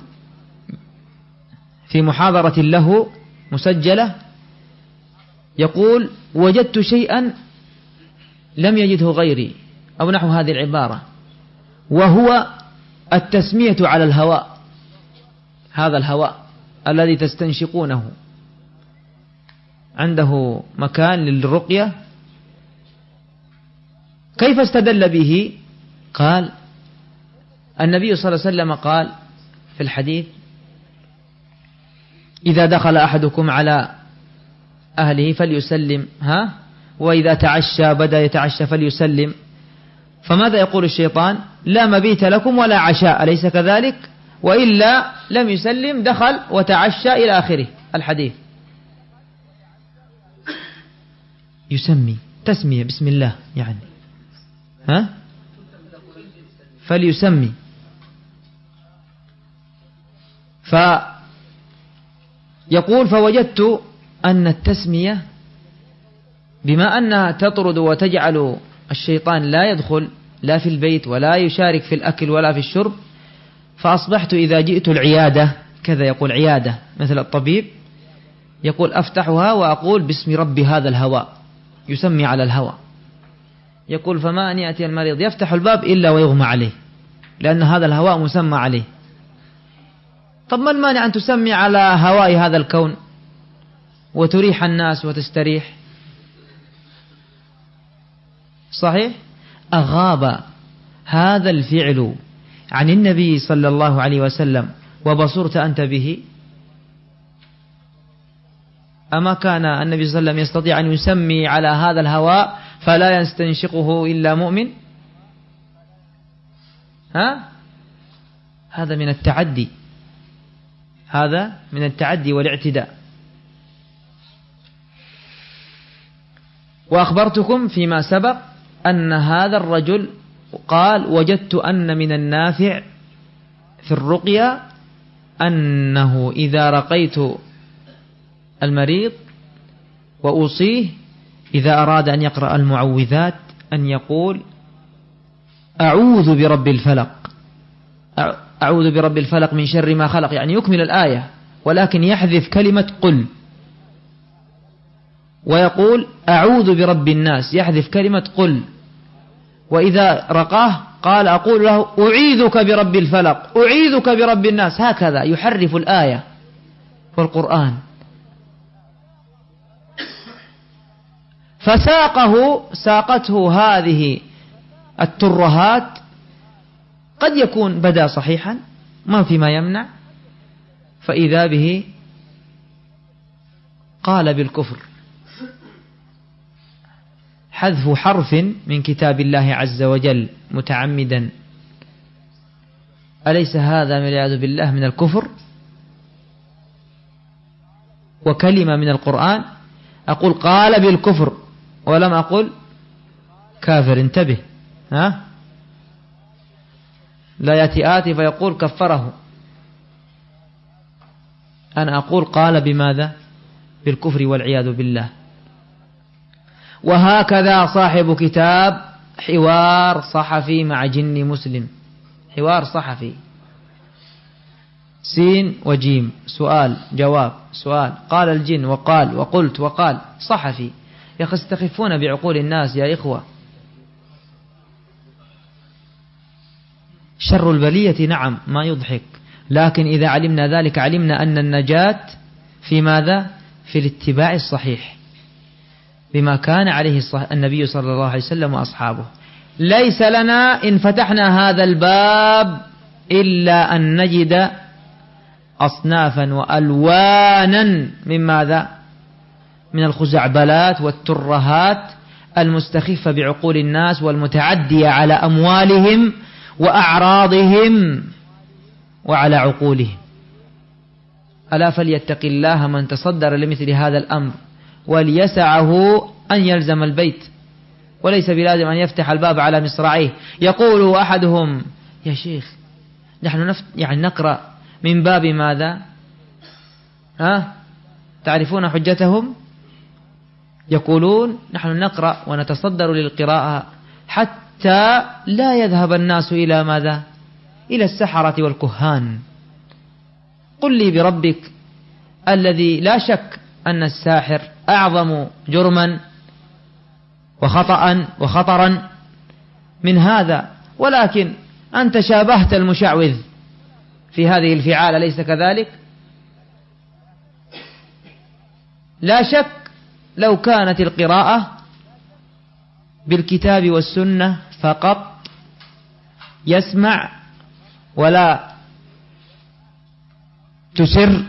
في محاضرة له مسجلة، يقول: وجدت شيئا لم يجده غيري، أو نحو هذه العبارة، وهو التسمية على الهواء، هذا الهواء الذي تستنشقونه. عنده مكان للرقية. كيف استدل به؟ قال: النبي صلى الله عليه وسلم قال في الحديث: إذا دخل أحدكم على أهله فليسلم، وإذا تعشى بدأ يتعشى فليسلم. فماذا يقول الشيطان؟ لا مبيت لكم ولا عشاء، أليس كذلك؟ وإلا لم يسلم، دخل وتعشى إلى آخره الحديث. يسمي تسمية بسم الله يعني، فليسمي. فيقول: فوجدت أن التسمية بما أنها تطرد وتجعل الشيطان لا يدخل لا في البيت ولا يشارك في الأكل ولا في الشرب، فأصبحت إذا جئت العيادة، كذا يقول عيادة مثل الطبيب، يقول أفتحها وأقول باسم رب هذا الهواء، يسمي على الهواء. يقول: فما أن يأتي المريض يفتح الباب إلا ويغمى عليه، لأن هذا الهواء مسمى عليه. طب ما المانع أن تسمي على هواء هذا الكون وتريح الناس وتستريح؟ صحيح؟ أغاب هذا الفعل عن النبي صلى الله عليه وسلم وبصرت أنت به؟ أما كان النبي صلى الله عليه وسلم يستطيع أن يسمي على هذا الهواء فلا يستنشقه إلا مؤمن؟ هذا من التعدي، هذا من التعدي والاعتداء. وأخبرتكم فيما سبق أن هذا الرجل قال: وجدت أن من النافع في الرقية أنه إذا رقيت المريض وأوصيه إذا أراد أن يقرأ المعوذات أن يقول: أعوذ برب الفلق، أعوذ برب الفلق من شر ما خلق، يعني يكمل الآية ولكن يحذف كلمة قل، ويقول: أعوذ برب الناس، يحذف كلمة قل. وإذا رقاه قال: أقول له: أعيذك برب الفلق، أعيذك برب الناس، هكذا يحرف الآية والقرآن. ساقته هذه الترهات، قد يكون بدا صحيحا ما فيما يمنع، فإذا به قال بالكفر، حذف حرف من كتاب الله عز وجل متعمدا، أليس هذا والعياذ بالله من الكفر؟ وكلمة من القرآن، أقول قال بالكفر ولم أقل كافر، انتبه. لا يأتي آتي فيقول كفره، أنا أقول قال بماذا؟ بالكفر والعياذ بالله. وهكذا صاحب كتاب حوار صحفي مع جن مسلم، حوار صحفي، سين وجيم، سؤال جواب سؤال، قال الجن وقال وقلت وقال، صحفي. يا أخي استخفون بعقول الناس يا إخوة. شر البلية نعم ما يضحك، لكن إذا علمنا ذلك علمنا أن النجاة في ماذا؟ في الاتباع الصحيح بما كان عليه النبي صلى الله عليه وسلم وأصحابه. ليس لنا إن فتحنا هذا الباب إلا أن نجد أصنافا وألوانا من ماذا؟ من الخزعبلات والترهات المستخفة بعقول الناس والمتعدية على أموالهم وأعراضهم وعلى عقولهم. ألا فليتق الله من تصدر لمثل هذا الأمر وليسعه أن يلزم البيت وليس بلازم أن يفتح الباب على مصراعيه. يقول أحدهم: يا شيخ، نحن يعني نقرأ من باب ماذا؟ تعرفون حجتهم؟ يقولون: نحن نقرأ ونتصدر للقراءة حتى لا يذهب الناس إلى ماذا؟ إلى السحرة والكهان. قل لي بربك الذي لا شك أن الساحر أعظم جرما وخطرا من هذا، ولكن أنت شابهت المشعوذ في هذه الفعالة، أليس كذلك؟ لا شك لو كانت القراءة بالكتاب والسنة فقط، يسمع ولا تسر،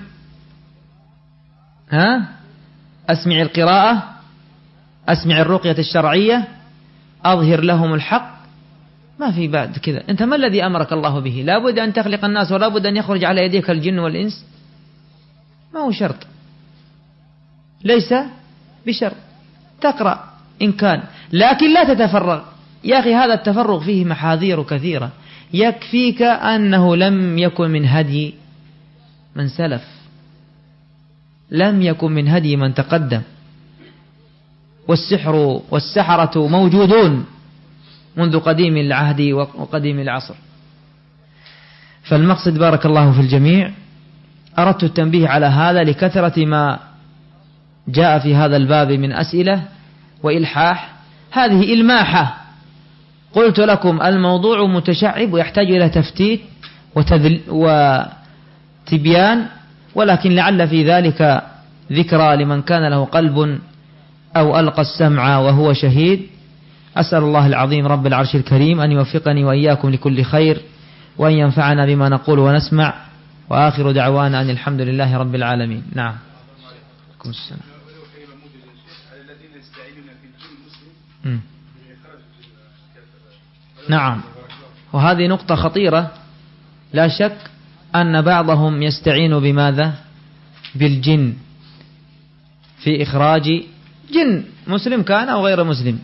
أسمع القراءة، أسمع الرقية الشرعية، أظهر لهم الحق، ما في بعد كذا. أنت ما الذي أمرك الله به؟ لابد أن تخلق الناس، ولا بد أن يخرج على يديك الجن والإنس، ما هو شرط، ليس بشرط. تقرأ إن كان، لكن لا تتفرغ. يا أخي هذا التفرغ فيه محاذير كثيرة. يكفيك أنه لم يكن من هدي من سلف، لم يكن من هدي من تقدم. والسحر والسحرة موجودون منذ قديم العهد وقديم العصر. فالمقصد بارك الله في الجميع، أردت التنبيه على هذا لكثرة ما جاء في هذا الباب من أسئلة وإلحاح. هذه إلماحة، قلت لكم الموضوع متشعب ويحتاج إلى تفتيت وتبيان، ولكن لعل في ذلك ذكرى لمن كان له قلب أو ألقى السمع وهو شهيد. أسأل الله العظيم رب العرش الكريم أن يوفقني وإياكم لكل خير، وأن ينفعنا بما نقول ونسمع، وآخر دعوانا أن الحمد لله رب العالمين. نعم. نعم، وهذه نقطة خطيرة. لا شك أن بعضهم يستعين بماذا؟ بالجن في إخراج جن، مسلم كان أو غير مسلم،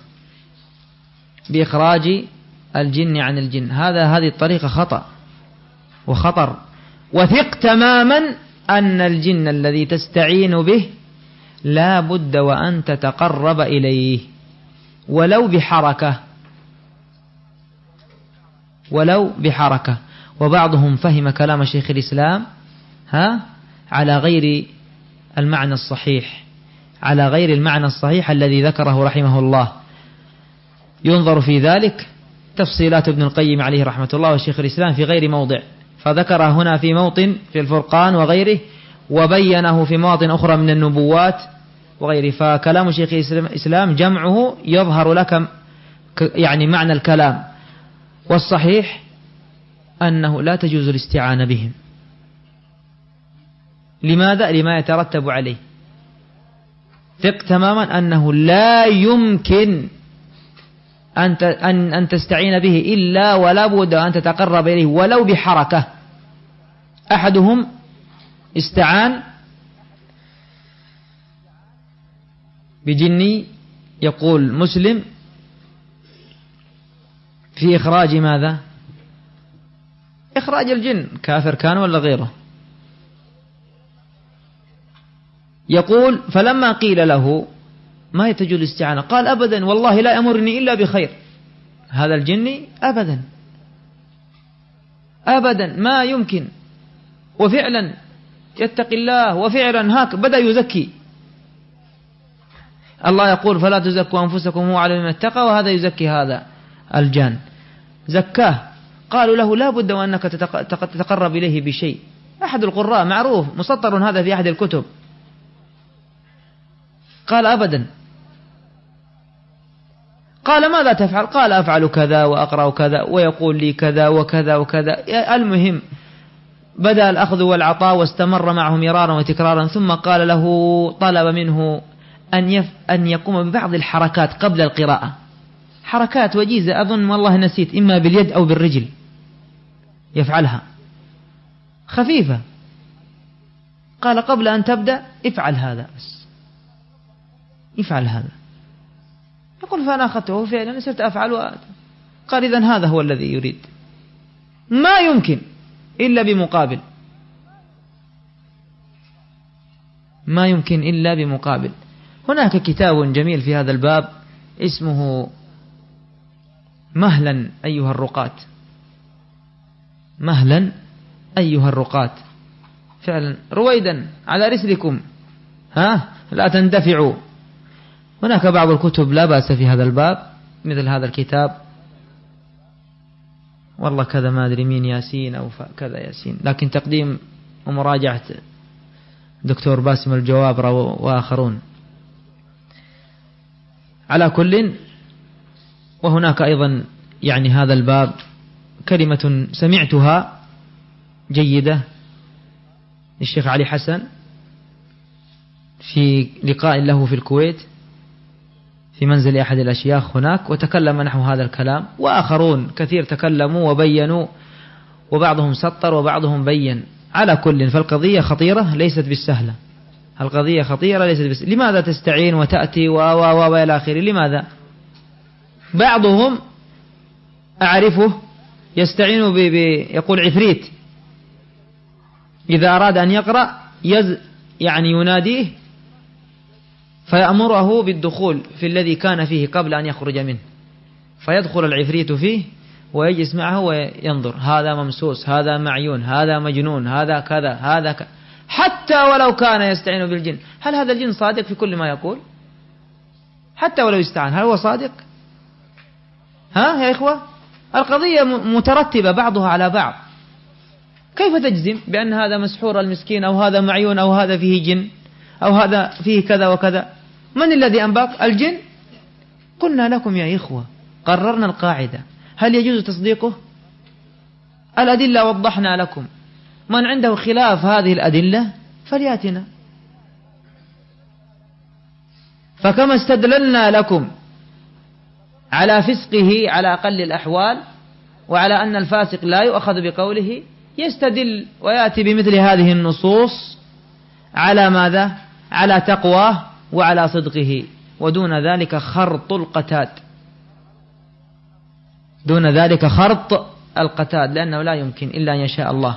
بإخراج الجن عن الجن. هذه الطريقة خطأ وخطر. وثق تماما أن الجن الذي تستعين به لا بد وأن تتقرب إليه ولو بحركة. وبعضهم فهم كلام شيخ الإسلام على غير المعنى الصحيح، على غير المعنى الصحيح الذي ذكره رحمه الله. ينظر في ذلك تفصيلات ابن القيم عليه رحمة الله وشيخ الإسلام في غير موضع، فذكر هنا في موطن في الفرقان وغيره، وبينه في مواطن أخرى من النبوات وغيره. فكلام شيخ الإسلام جمعه يظهر لك يعني معنى الكلام، والصحيح أنه لا تجوز الاستعانة بهم. لماذا؟ لما يترتب عليه. ثق تماما أنه لا يمكن أن تستعين به إلا ولا بد أن تتقرب إليه ولو بحركة. أحدهم استعان بجني يقول مسلم في إخراج ماذا؟ إخراج الجن، كافر كان ولا غيره. يقول فلما قيل له ما يتجوز الاستعانة قال أبدا والله لا يأمرني إلا بخير. هذا الجني أبدا ما يمكن. وفعلا يتقي الله، وفعلا بدأ يزكي. الله يقول فلا تزكوا أنفسكم هو أعلم من اتقى، وهذا يزكي هذا الجان، زكاه. قالوا له لا بد وأنك تتقرب إليه بشيء. أحد القراء معروف مسطر هذا في أحد الكتب، قال أبدا. قال ماذا تفعل؟ قال أفعل كذا وأقرأ كذا ويقول لي كذا وكذا وكذا. المهم بدأ الأخذ والعطاء واستمر معه مرارا وتكرارا، ثم قال له طلب منه أن يقوم ببعض الحركات قبل القراءة، حركات وجيزة أظن والله نسيت، إما باليد أو بالرجل يفعلها خفيفة. قال قبل أن تبدأ افعل هذا، بس افعل هذا. يقول فأنا أخذته فعلا صرت أفعل. قال إذن هذا هو الذي يريد، ما يمكن إلا بمقابل، ما يمكن إلا بمقابل. هناك كتاب جميل في هذا الباب اسمه مهلا أيها الرقاة، مهلا أيها الرقاة، فعلا رويدا على رسلكم، لا تندفعوا. هناك بعض الكتب لا بأس في هذا الباب مثل هذا الكتاب، والله كذا ما أدري مين ياسين أو كذا ياسين، لكن تقديم ومراجعة دكتور باسم الجوابرة وآخرون. على كل، وهناك أيضا يعني هذا الباب كلمة سمعتها جيدة للشيخ علي حسن في لقاء له في الكويت في منزل أحد الأشياخ هناك، وتكلم نحو هذا الكلام، وآخرون كثير تكلموا وبينوا، وبعضهم سطر وبعضهم بين. على كل، فالقضية خطيرة ليست بالسهلة، القضية خطيرة ليست بالسهلة. لماذا تستعين وتأتي وإلى آخره؟ لماذا؟ بعضهم أعرفه يستعين يقول عفريت إذا أراد أن يقرأ يعني يناديه فيأمره بالدخول في الذي كان فيه قبل أن يخرج منه، فيدخل العفريت فيه ويجلس معه وينظر، هذا ممسوس، هذا معيون، هذا مجنون، هذا كذا، هذا كذا، حتى ولو كان يستعين بالجن. هل هذا الجن صادق في كل ما يقول؟ حتى ولو يستعان، هل هو صادق؟ يا إخوة، القضية مترتبة بعضها على بعض. كيف تجزم بأن هذا مسحور المسكين، أو هذا معيون، أو هذا فيه جن، أو هذا فيه كذا وكذا؟ من الذي أنباك؟ الجن. قلنا لكم يا إخوة، قررنا القاعدة، هل يجوز تصديقه؟ الأدلة وضحنا لكم، من عنده خلاف هذه الأدلة فلياتنا. فكما استدللنا لكم على فسقه على أقل الأحوال، وعلى أن الفاسق لا يؤخذ بقوله، يستدل ويأتي بمثل هذه النصوص على ماذا؟ على تقواه وعلى صدقه، ودون ذلك خرط القتاد، دون ذلك خرط القتاد، لأنه لا يمكن إلا أن يشاء الله.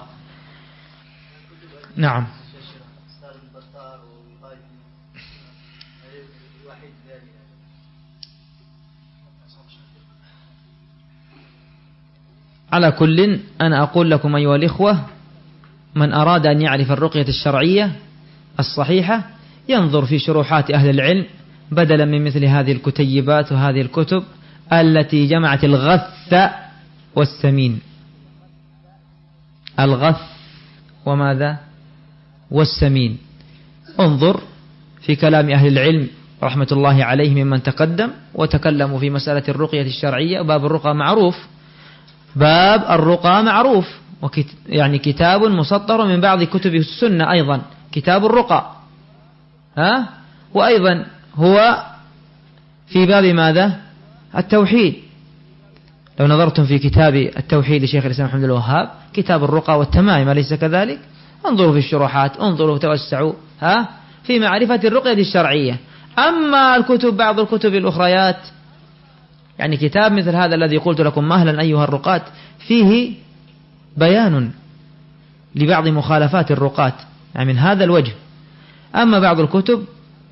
نعم. على كل، أنا أقول لكم أيها الإخوة، من أراد أن يعرف الرقية الشرعية الصحيحة ينظر في شروحات أهل العلم بدلا من مثل هذه الكتيبات وهذه الكتب التي جمعت الغث والسمين. الغث وماذا؟ والسمين. انظر في كلام أهل العلم رحمة الله عليه ممن تقدم وتكلموا في مسألة الرقية الشرعية. باب الرقى معروف، باب الرقى معروف، يعني كتاب مسطر من بعض كتب السنة أيضا، كتاب الرقى. وأيضا هو في باب ماذا؟ التوحيد. لو نظرتم في كتاب التوحيد لشيخ الإسلام محمد الوهاب، كتاب الرقى والتمائم، أليس كذلك؟ انظروا في الشروحات، انظروا توسعوا في معرفة الرقية الشرعية. أما الكتب، بعض الكتب الأخريات، يعني كتاب مثل هذا الذي قلت لكم مهلا أيها الرقاة، فيه بيان لبعض مخالفات الرقاة، يعني من هذا الوجه. أما بعض الكتب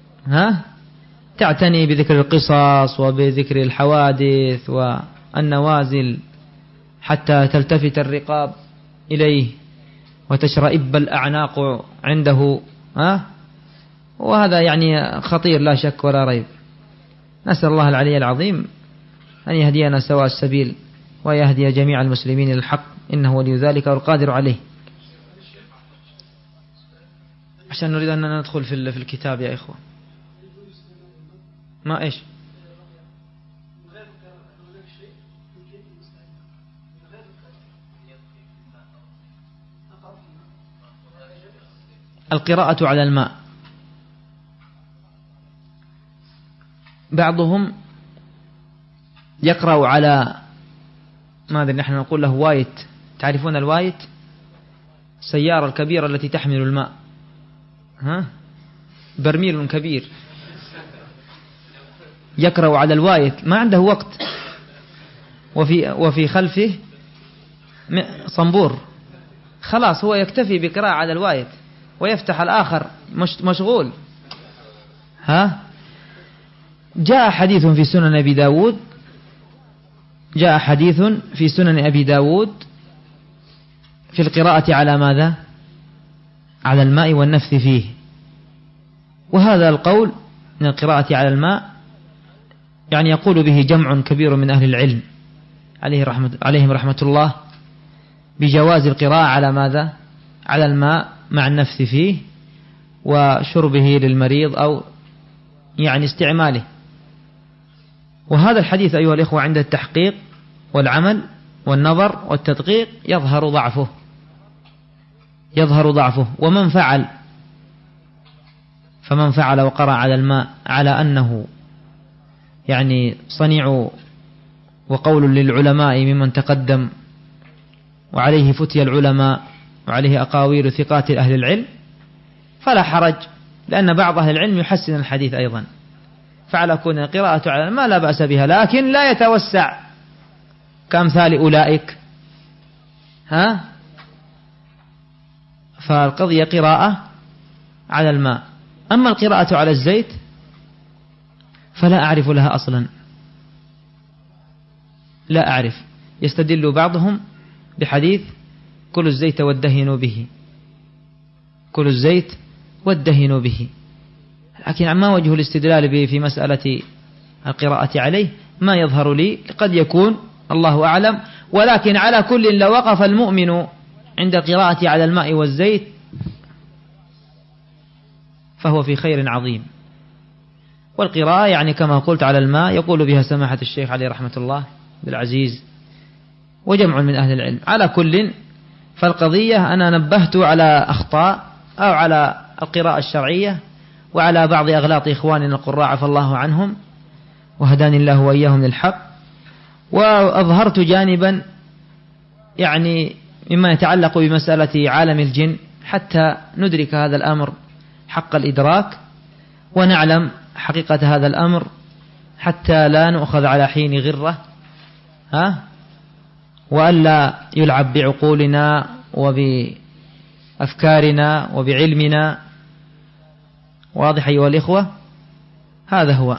تعتني بذكر القصص وبذكر الحوادث والنوازل حتى تلتفت الرقاب إليه وتشرئب الأعناق عنده، وهذا يعني خطير لا شك ولا ريب. نسأل الله العلي العظيم أن يهدينا سواء السبيل ويهدي جميع المسلمين للحق، إنه ولي ذلك والقادر عليه. عشان نريد أن ندخل في الكتاب يا إخوة. ما إيش؟ القراءة على الماء. بعضهم يقرأ على ماذا نحن نقول له وايت. تعرفون الوايت؟ السيارة الكبيرة التي تحمل الماء، برميل كبير. يقرأ على الوايت ما عنده وقت، وفي خلفه صنبور، خلاص هو يكتفي بقراءة على الوايت ويفتح الآخر مشغول. جاء حديث في سنن أبي داود، جاء حديث في سنن أبي داود في القراءة على ماذا؟ على الماء والنفث فيه. وهذا القول من القراءة على الماء يعني يقول به جمع كبير من أهل العلم عليهم رحمة الله بجواز القراءة على ماذا؟ على الماء مع النفث فيه وشربه للمريض أو يعني استعماله. وهذا الحديث أيها الإخوة عند التحقيق والعمل والنظر والتدقيق يظهر ضعفه. فمن فعل وقرأ على الماء على أنه يعني صنيع وقول للعلماء ممن تقدم، وعليه فتي العلماء وعليه أقاويل ثقات أهل العلم، فلا حرج، لأن بعض أهل العلم يحسن الحديث أيضا. فعلى كون القراءة على الماء لا بأس بها، لكن لا يتوسع كأمثال أولئك. فالقضية قراءة على الماء. أما القراءة على الزيت فلا أعرف لها أصلا، لا أعرف. يستدل بعضهم بحديث كل الزيت وادهنوا به، كل الزيت وادهنوا به، لكن ما وجه الاستدلال به في مسألة القراءة عليه ما يظهر لي، قد يكون الله أعلم. ولكن على كل لو وقف المؤمن عند القراءة على الماء والزيت فهو في خير عظيم. والقراءة يعني كما قلت على الماء يقول بها سماحة الشيخ عليه رحمة الله بالعزيز وجمع من أهل العلم. على كل فالقضية أنا نبهت على أخطاء أو على القراءة الشرعية وعلى بعض أغلاط إخواننا القراء عفى الله عنهم وهداني الله وإياهم للحق، وأظهرت جانبا يعني مما يتعلق بمسألة عالم الجن حتى ندرك هذا الأمر حق الإدراك ونعلم حقيقة هذا الأمر حتى لا نؤخذ على حين غرة، وألا يلعب بعقولنا وبأفكارنا وبعلمنا. واضح أيها الإخوة؟ هذا هو.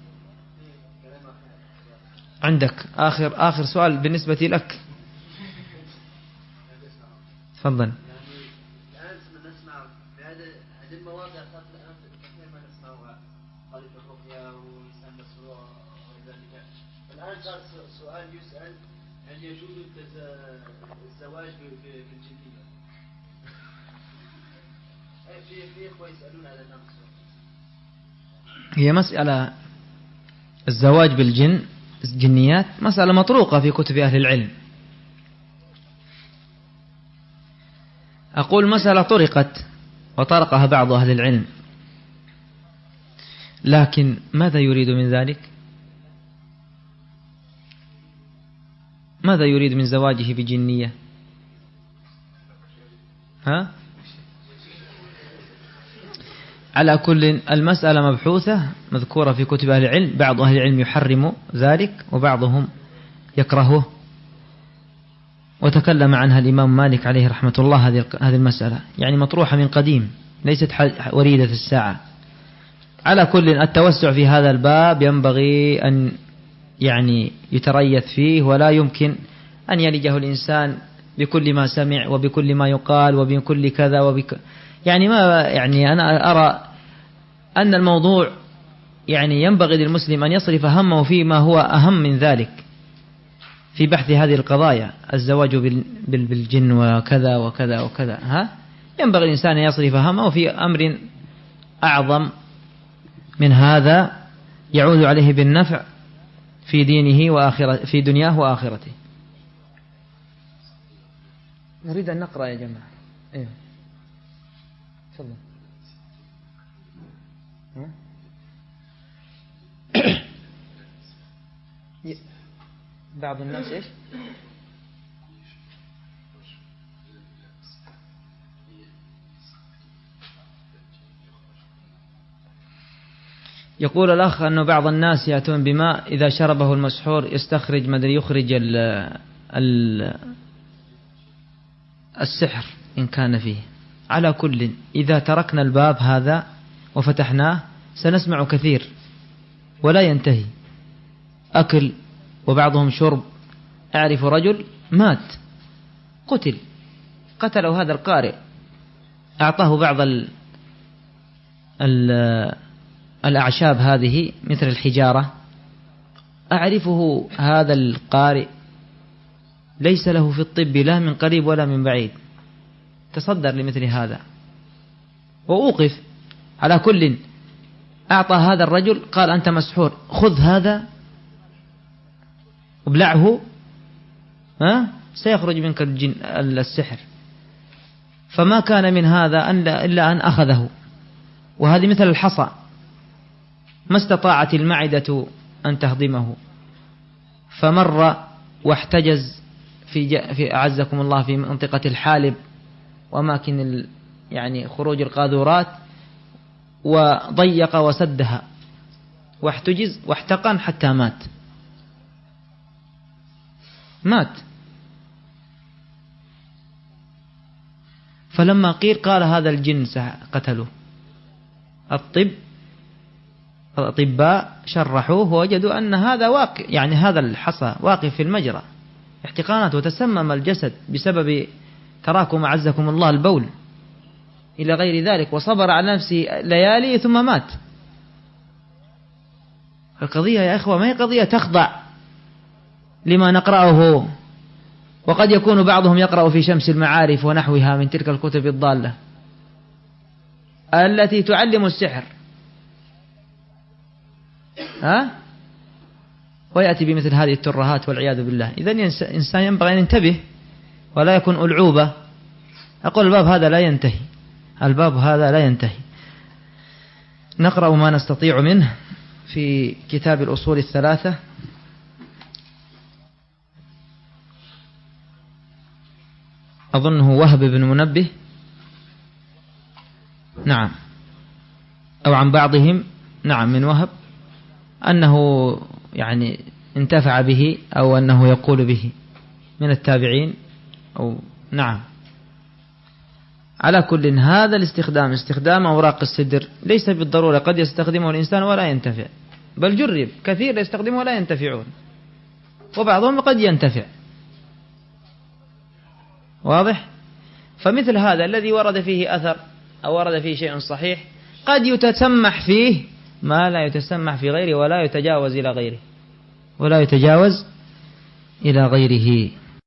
عندك آخر سؤال بالنسبة لك، تفضل. الآن نسمع في هذه المواضع كثير ما نسمعها قضية الرقية وإنسان مسروع وذلك. الآن صار سؤال يسأل هل يجوز الزواج بالجنية؟ في إخوة يسألون على نفس. هي مسألة الزواج بالجنيات مسألة مطروقة في كتب أهل العلم. أقول مسألة طرقت وطرقها بعض أهل العلم، لكن ماذا يريد من ذلك؟ ماذا يريد من زواجه بجنية؟ على كل المسألة مبحوثة مذكورة في كتب أهل العلم، بعض أهل العلم يحرم ذلك وبعضهم يكرهه، وتكلم عنها الإمام مالك عليه رحمة الله. هذه المسألة يعني مطروحة من قديم، ليست وريدة الساعة. على كل التوسع في هذا الباب ينبغي أن يعني يتريث فيه، ولا يمكن أن يلجه الإنسان بكل ما سمع وبكل ما يقال وبكل كذا يعني ما يعني أنا أرى أن الموضوع يعني ينبغي للمسلم أن يصرف همه فيما هو أهم من ذلك في بحث هذه القضايا، الزواج بالجن وكذا وكذا وكذا. ينبغي الإنسان أن يصرف همه في أمر أعظم من هذا يعود عليه بالنفع في دينه وآخرته، في دنياه وآخرته. نريد أن نقرأ يا جماعة. إيه. تفضل. بعض الناس إيش؟ يقول الأخ أنه بعض الناس يأتون بماء إذا شربه المسحور يستخرج مدري يخرج السحر إن كان فيه. على كل إذا تركنا الباب هذا وفتحناه سنسمع كثير ولا ينتهي، أكل وبعضهم شرب. أعرف رجل مات قتله هذا القارئ، أعطاه بعض الأعشاب هذه مثل الحجارة. أعرفه هذا القارئ ليس له في الطب لا من قريب ولا من بعيد، تصدر لمثل هذا وأوقف. على كل أعطى هذا الرجل قال أنت مسحور، خذ هذا وابلعه سيخرج منك السحر. فما كان من هذا إلا أن أخذه، وهذه مثل الحصى ما استطاعت المعدة أن تهضمه، فمر واحتجز في أعزكم الله في منطقة الحالب وأماكن يعني خروج القاذورات، وضيق وسدها واحتجز واحتقن حتى مات. فلما قال هذا الجن قتله. الأطباء شرحوه ووجدوا أن هذا واقع، يعني هذا الحصى واقع في المجرى، احتقانات، وتسمم الجسد بسبب تراكم أعزكم الله البول إلى غير ذلك، وصبر على نفسه ليالي ثم مات. القضية يا إخوة ما هي قضية تخضع لما نقرأه، وقد يكون بعضهم يقرأ في شمس المعارف ونحوها من تلك الكتب الضالة التي تعلم السحر ويأتي بمثل هذه الترهات والعياذ بالله. إذن الإنسان ينبغي أن ينتبه ولا يكون ألعوبة. أقول الباب هذا لا ينتهي. نقرأ ما نستطيع منه في كتاب الأصول الثلاثة. أظنه وهب بن منبه، نعم، أو عن بعضهم، نعم، من وهب، أنه يعني انتفع به أو أنه يقول به من التابعين، أو نعم. على كل هذا الاستخدام، استخدام أوراق السدر ليس بالضرورة، قد يستخدمه الإنسان ولا ينتفع، بل جرب كثير يستخدمه ولا ينتفعون، وبعضهم قد ينتفع. واضح؟ فمثل هذا الذي ورد فيه أثر أو ورد فيه شيء صحيح قد يتسمح فيه ما لا يتسمح في غيره، ولا يتجاوز إلى غيره.